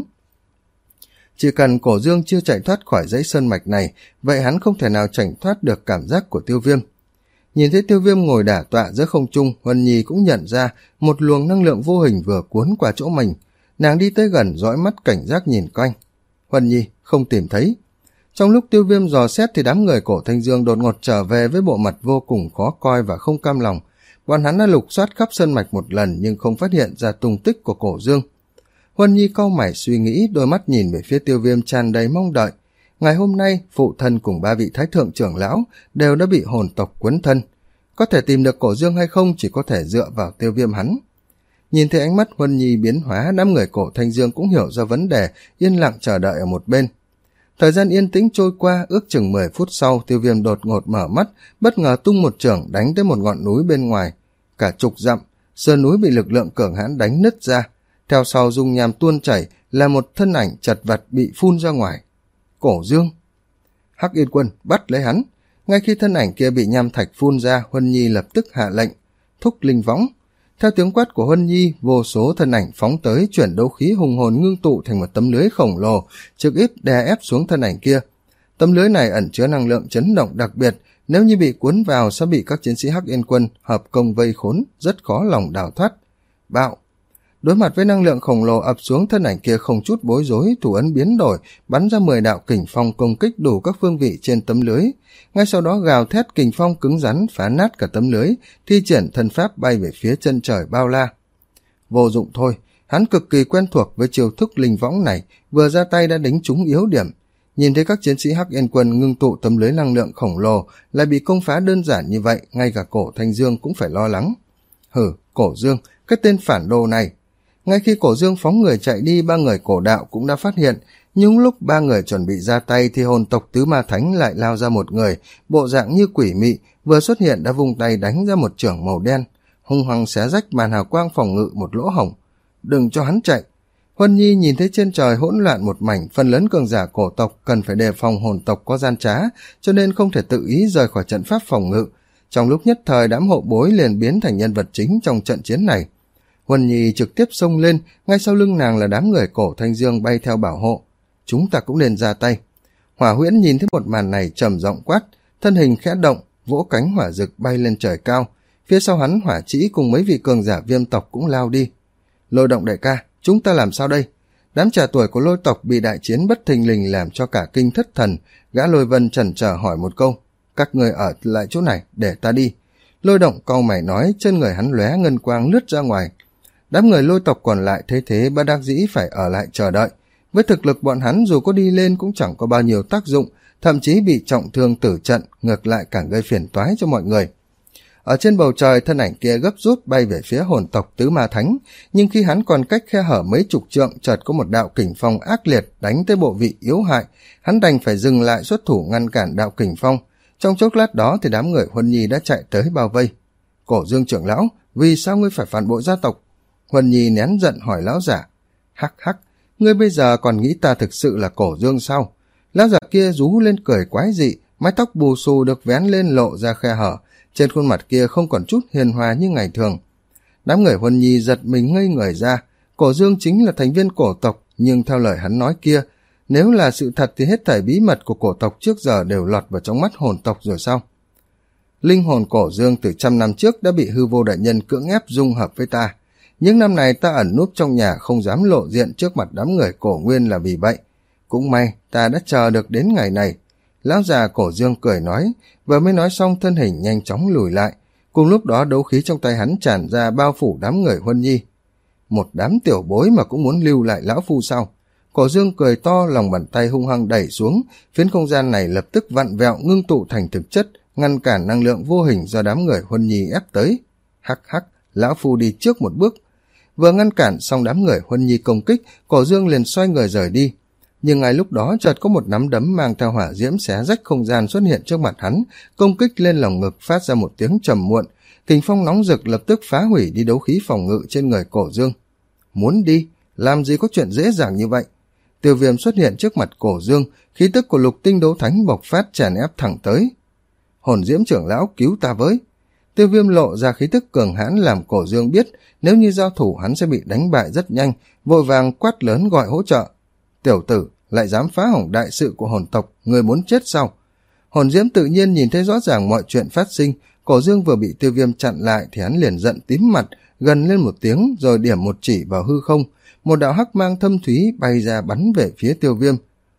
Chỉ cần Cổ Dương chưa chạy thoát khỏi dãy sơn mạch này, vậy hắn không thể nào tránh thoát được cảm giác của Tiêu Viêm. Nhìn thấy Tiêu Viêm ngồi đả tọa giữa không trung, Huân Nhi cũng nhận ra một luồng năng lượng vô hình vừa cuốn qua chỗ mình. Nàng đi tới gần, dõi mắt cảnh giác nhìn quanh. Huân Nhi không tìm thấy. Trong lúc Tiêu Viêm dò xét thì đám người Cổ Thanh Dương đột ngột trở về với bộ mặt vô cùng khó coi và không cam lòng. Bọn hắn đã lục soát khắp sơn mạch một lần nhưng không phát hiện ra tung tích của Cổ Dương. Huân Nhi cau mày suy nghĩ, đôi mắt nhìn về phía Tiêu Viêm tràn đầy mong đợi. Ngày hôm nay, phụ thân cùng ba vị thái thượng trưởng lão đều đã bị hồn tộc quấn thân. Có thể tìm được Cổ Dương hay không chỉ có thể dựa vào Tiêu Viêm hắn. Nhìn thấy ánh mắt Huân Nhi biến hóa, đám người Cổ Thanh Dương cũng hiểu ra vấn đề, yên lặng chờ đợi ở một bên. Thời gian yên tĩnh trôi qua, ước chừng mười phút sau, Tiêu Viêm đột ngột mở mắt, bất ngờ tung một chưởng đánh tới một ngọn núi bên ngoài. Cả chục dặm, sườn núi bị lực lượng cường hãn đánh nứt ra. Theo sau dung nham tuôn chảy là một thân ảnh chật vật bị phun ra ngoài. Cổ Dương! Hắc Yên quân bắt lấy hắn. Ngay khi thân ảnh kia bị nham thạch phun ra, Huân Nhi lập tức hạ lệnh thúc linh võng. Theo tiếng quát của Huân Nhi, vô số thân ảnh phóng tới, chuyển đấu khí hùng hồn ngưng tụ thành một tấm lưới khổng lồ, trực tiếp đè ép xuống thân ảnh kia. Tấm lưới này ẩn chứa năng lượng chấn động đặc biệt, nếu như bị cuốn vào sẽ bị các chiến sĩ Hắc Yên quân hợp công vây khốn, rất khó lòng đào thoát. Bạo! Đối mặt với năng lượng khổng lồ ập xuống, thân ảnh kia không chút bối rối, thủ ấn biến đổi, bắn ra mười đạo kình phong công kích đủ các phương vị trên tấm lưới. Ngay sau đó gào thét kình phong cứng rắn phá nát cả tấm lưới, thi triển thân pháp bay về phía chân trời bao la. Vô dụng thôi, hắn cực kỳ quen thuộc với chiêu thức linh võng này, vừa ra tay đã đánh trúng yếu điểm. Nhìn thấy các chiến sĩ Hắc Yên Quân ngưng tụ tấm lưới năng lượng khổng lồ lại bị công phá đơn giản như vậy, ngay cả Cổ Thanh Dương cũng phải lo lắng. Hử, Cổ Dương, cái tên phản đồ này! Ngay khi Cổ Dương phóng người chạy đi, ba người Cổ Đạo cũng đã phát hiện, nhưng lúc ba người chuẩn bị ra tay thì hồn tộc Tứ Ma Thánh lại lao ra một người, bộ dạng như quỷ mị, vừa xuất hiện đã vung tay đánh ra một chưởng màu đen, hung hăng xé rách màn hào quang phòng ngự một lỗ hổng. Đừng cho hắn chạy! Huân Nhi nhìn thấy trên trời hỗn loạn một mảnh, phần lớn cường giả cổ tộc cần phải đề phòng hồn tộc có gian trá, cho nên không thể tự ý rời khỏi trận pháp phòng ngự. Trong lúc nhất thời, đám hộ bối liền biến thành nhân vật chính trong trận chiến này. Huân Nhi trực tiếp xông lên, ngay sau lưng nàng là đám người Cổ Thanh Dương bay theo bảo hộ. Chúng ta cũng nên ra tay. Hỏa Huyễn nhìn thấy một màn này trầm giọng quát, thân hình khẽ động, vỗ cánh hỏa rực bay lên trời cao. Phía sau hắn Hỏa Trĩ cùng mấy vị cường giả viêm tộc cũng lao đi. Lôi Động đại ca, chúng ta làm sao đây? Đám trẻ tuổi của Lôi tộc bị đại chiến bất thình lình làm cho cả kinh thất thần. Gã Lôi Vân chần chờ hỏi một câu, các người ở lại chỗ này để ta đi. Lôi Động cau mày nói, trên người hắn lóe ngân quang lướt ra ngoài. Đám người Lôi tộc còn lại thấy thế bất đắc dĩ phải ở lại chờ đợi. Với thực lực bọn hắn dù có đi lên cũng chẳng có bao nhiêu tác dụng, thậm chí bị trọng thương tử trận, ngược lại càng gây phiền toái cho mọi người. Ở trên bầu trời, thân ảnh kia gấp rút bay về phía hồn tộc Tứ Ma Thánh, nhưng khi hắn còn cách khe hở mấy chục trượng, chợt có một đạo kình phong ác liệt đánh tới bộ vị yếu hại, hắn đành phải dừng lại xuất thủ ngăn cản đạo kình phong. Trong chốc lát đó thì đám người Huân Nhi đã chạy tới bao vây. Cổ Dương trưởng lão, vì sao ngươi phải phản bội gia tộc? Huân Nhi nén giận hỏi lão giả. Hắc hắc, ngươi bây giờ còn nghĩ ta thực sự là Cổ Dương sao? Lão giả kia rú lên cười quái dị, mái tóc bù xù được vén lên lộ ra khe hở, trên khuôn mặt kia không còn chút hiền hòa như ngày thường. Đám người Huân Nhi giật mình ngây người ra. Cổ Dương chính là thành viên cổ tộc, nhưng theo lời hắn nói kia, nếu là sự thật thì hết thảy bí mật của cổ tộc trước giờ đều lọt vào trong mắt hồn tộc rồi sao? Linh hồn Cổ Dương từ trăm năm trước đã bị Hư Vô đại nhân cưỡng ép dung hợp với ta. Những năm này ta ẩn núp trong nhà không dám lộ diện trước mặt đám người Cổ Nguyên là vì vậy. Cũng may ta đã chờ được đến ngày này. Lão già Cổ Dương cười nói, vừa mới nói xong thân hình nhanh chóng lùi lại. Cùng lúc đó đấu khí trong tay hắn tràn ra bao phủ đám người Huân Nhi. Một đám tiểu bối mà cũng muốn lưu lại lão phu sao? Cổ Dương cười to, lòng bàn tay hung hăng đẩy xuống, phiến không gian này lập tức vặn vẹo ngưng tụ thành thực chất, ngăn cản năng lượng vô hình do đám người Huân Nhi ép tới. Hắc hắc, lão phu đi trước một bước. Vừa ngăn cản xong đám người Huân Nhi công kích, Cổ Dương liền xoay người rời đi. Nhưng ngay lúc đó chợt có một nắm đấm mang theo hỏa diễm xé rách không gian xuất hiện trước mặt hắn, công kích lên lồng ngực phát ra một tiếng trầm muộn. Kình phong nóng rực lập tức phá hủy đi đấu khí phòng ngự trên người Cổ Dương. Muốn đi, làm gì có chuyện dễ dàng như vậy? Tiêu Viêm xuất hiện trước mặt Cổ Dương, khí tức của Lục Tinh Đấu Thánh bộc phát chèn ép thẳng tới. Hồn Diễm trưởng lão cứu ta với. Tiêu Viêm lộ ra khí tức cường hãn làm Cổ Dương biết nếu như giao thủ hắn sẽ bị đánh bại rất nhanh, vội vàng quát lớn gọi hỗ trợ. Tiểu tử, lại dám phá hỏng đại sự của hồn tộc, người muốn chết sao? Hồn Diễm tự nhiên nhìn thấy rõ ràng mọi chuyện phát sinh. Cổ Dương vừa bị Tiêu Viêm chặn lại thì hắn liền giận tím mặt, gần lên một tiếng rồi điểm một chỉ vào hư không. Một đạo hắc mang thâm thúy bay ra bắn về phía Tiêu Viêm.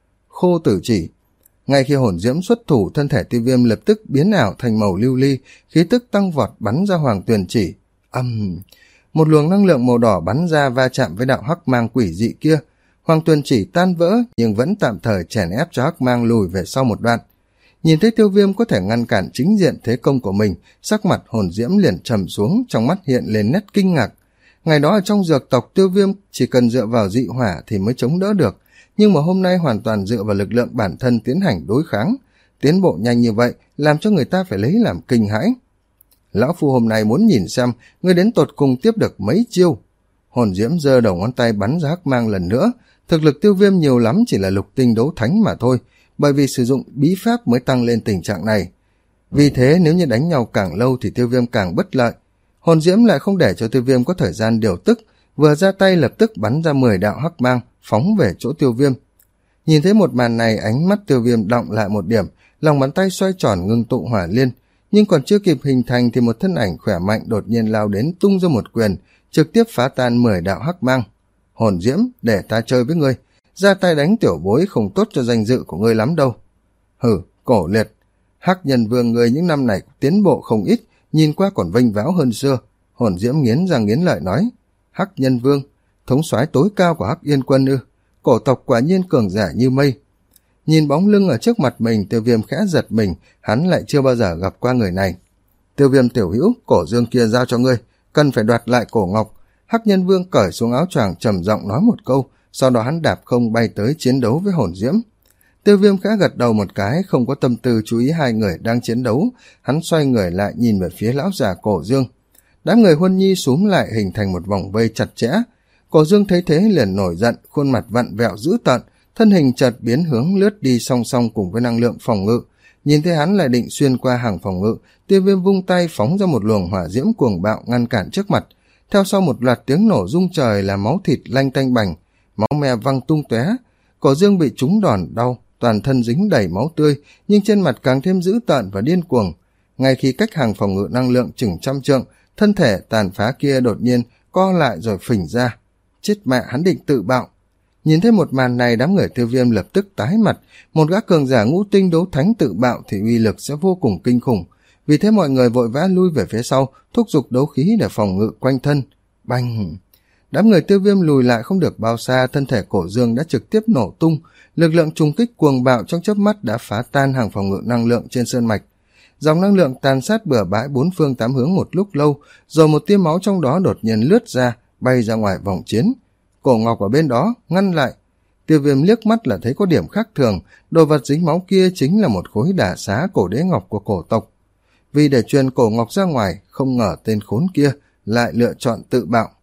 Khô tử chỉ. Ngay khi hồn diễm xuất thủ, thân thể Tiêu Viêm lập tức biến ảo thành màu lưu ly, khí tức tăng vọt bắn ra hoàng tuyền chỉ. Âm! Uhm. Một luồng năng lượng màu đỏ bắn ra va chạm với đạo hắc mang quỷ dị kia. Hoàng tuyền chỉ tan vỡ nhưng vẫn tạm thời chèn ép cho hắc mang lùi về sau một đoạn. Nhìn thấy Tiêu Viêm có thể ngăn cản chính diện thế công của mình, sắc mặt hồn diễm liền trầm xuống, trong mắt hiện lên nét kinh ngạc. Ngày đó ở trong dược tộc, Tiêu Viêm chỉ cần dựa vào dị hỏa thì mới chống đỡ được, nhưng mà hôm nay hoàn toàn dựa vào lực lượng bản thân tiến hành đối kháng. Tiến bộ nhanh như vậy làm cho người ta phải lấy làm kinh hãi. Lão phu hôm nay muốn nhìn xem ngươi đến tột cùng tiếp được mấy chiêu. Hồn diễm giơ đầu ngón tay bắn ra hắc mang lần nữa. Thực lực Tiêu Viêm nhiều lắm chỉ là Lục Tinh Đấu Thánh mà thôi, bởi vì sử dụng bí pháp mới tăng lên tình trạng này. Vì thế nếu như đánh nhau càng lâu thì Tiêu Viêm càng bất lợi. Hồn diễm lại không để cho Tiêu Viêm có thời gian điều tức, vừa ra tay lập tức bắn ra mười đạo hắc mang phóng về chỗ Tiêu Viêm. Nhìn thấy một màn này, ánh mắt Tiêu Viêm đọng lại một điểm, lòng bàn tay xoay tròn ngưng tụ hỏa liên, nhưng còn chưa kịp hình thành thì một thân ảnh khỏe mạnh đột nhiên lao đến tung ra một quyền, trực tiếp phá tan mười đạo hắc mang. Hồn diễm, để ta chơi với ngươi, ra tay đánh tiểu bối không tốt cho danh dự của ngươi lắm đâu. Hử, Cổ Liệt, Hắc Nhân Vương ngươi những năm này tiến bộ không ít, nhìn qua còn vênh váo hơn xưa. Hồn diễm nghiến răng nghiến lợi nói, Hắc Nhân Vương, thống soái tối cao của Hắc Yên Quân ư? Cổ tộc quả nhiên cường giả như mây. Nhìn bóng lưng ở trước mặt mình, Tiêu Viêm khẽ giật mình, hắn lại chưa bao giờ gặp qua người này. Tiêu Viêm tiểu hữu, cổ dương kia giao cho ngươi, cần phải đoạt lại cổ ngọc. Hắc Nhân Vương cởi xuống áo choàng trầm giọng nói một câu, sau đó hắn đạp không bay tới chiến đấu với hồn diễm. Tiêu Viêm khẽ gật đầu một cái, không có tâm tư chú ý hai người đang chiến đấu, hắn xoay người lại nhìn về phía lão già cổ dương. Đám người Huân Nhi xúm lại hình thành một vòng vây chặt chẽ. Cổ dương thấy thế liền nổi giận, khuôn mặt vặn vẹo dữ tợn, thân hình chợt biến hướng lướt đi song song cùng với năng lượng phòng ngự. Nhìn thấy hắn lại định xuyên qua hàng phòng ngự, Tiêu Viêm vung tay phóng ra một luồng hỏa diễm cuồng bạo ngăn cản trước mặt. Theo sau một loạt tiếng nổ rung trời là máu thịt lanh tanh bành, máu me văng tung tóe. Cổ dương bị trúng đòn đau, toàn thân dính đầy máu tươi, nhưng trên mặt càng thêm dữ tợn và điên cuồng. Ngay khi cách hàng phòng ngự năng lượng chừng trăm trượng, thân thể tàn phá kia đột nhiên co lại rồi phình ra. Chết mẹ, hắn định tự bạo. Nhìn thấy một màn này, đám người Tiêu Viêm lập tức tái mặt. Một gã cường giả ngũ tinh đấu thánh tự bạo thì uy lực sẽ vô cùng kinh khủng. Vì thế mọi người vội vã lui về phía sau, thúc giục đấu khí để phòng ngự quanh thân. Bành! Đám người Tiêu Viêm lùi lại không được bao xa, thân thể cổ dương đã trực tiếp nổ tung. Lực lượng trùng kích cuồng bạo trong chớp mắt đã phá tan hàng phòng ngự năng lượng trên sơn mạch. Dòng năng lượng tàn sát bừa bãi bốn phương tám hướng một lúc lâu, rồi một tia máu trong đó đột nhiên lướt ra, bay ra ngoài vòng chiến. Cổ ngọc ở bên đó, ngăn lại. Tiêu Viêm liếc mắt là thấy có điểm khác thường, đồ vật dính máu kia chính là một khối đả xá cổ đế ngọc của cổ tộc. Vì để truyền cổ ngọc ra ngoài, không ngờ tên khốn kia lại lựa chọn tự bạo.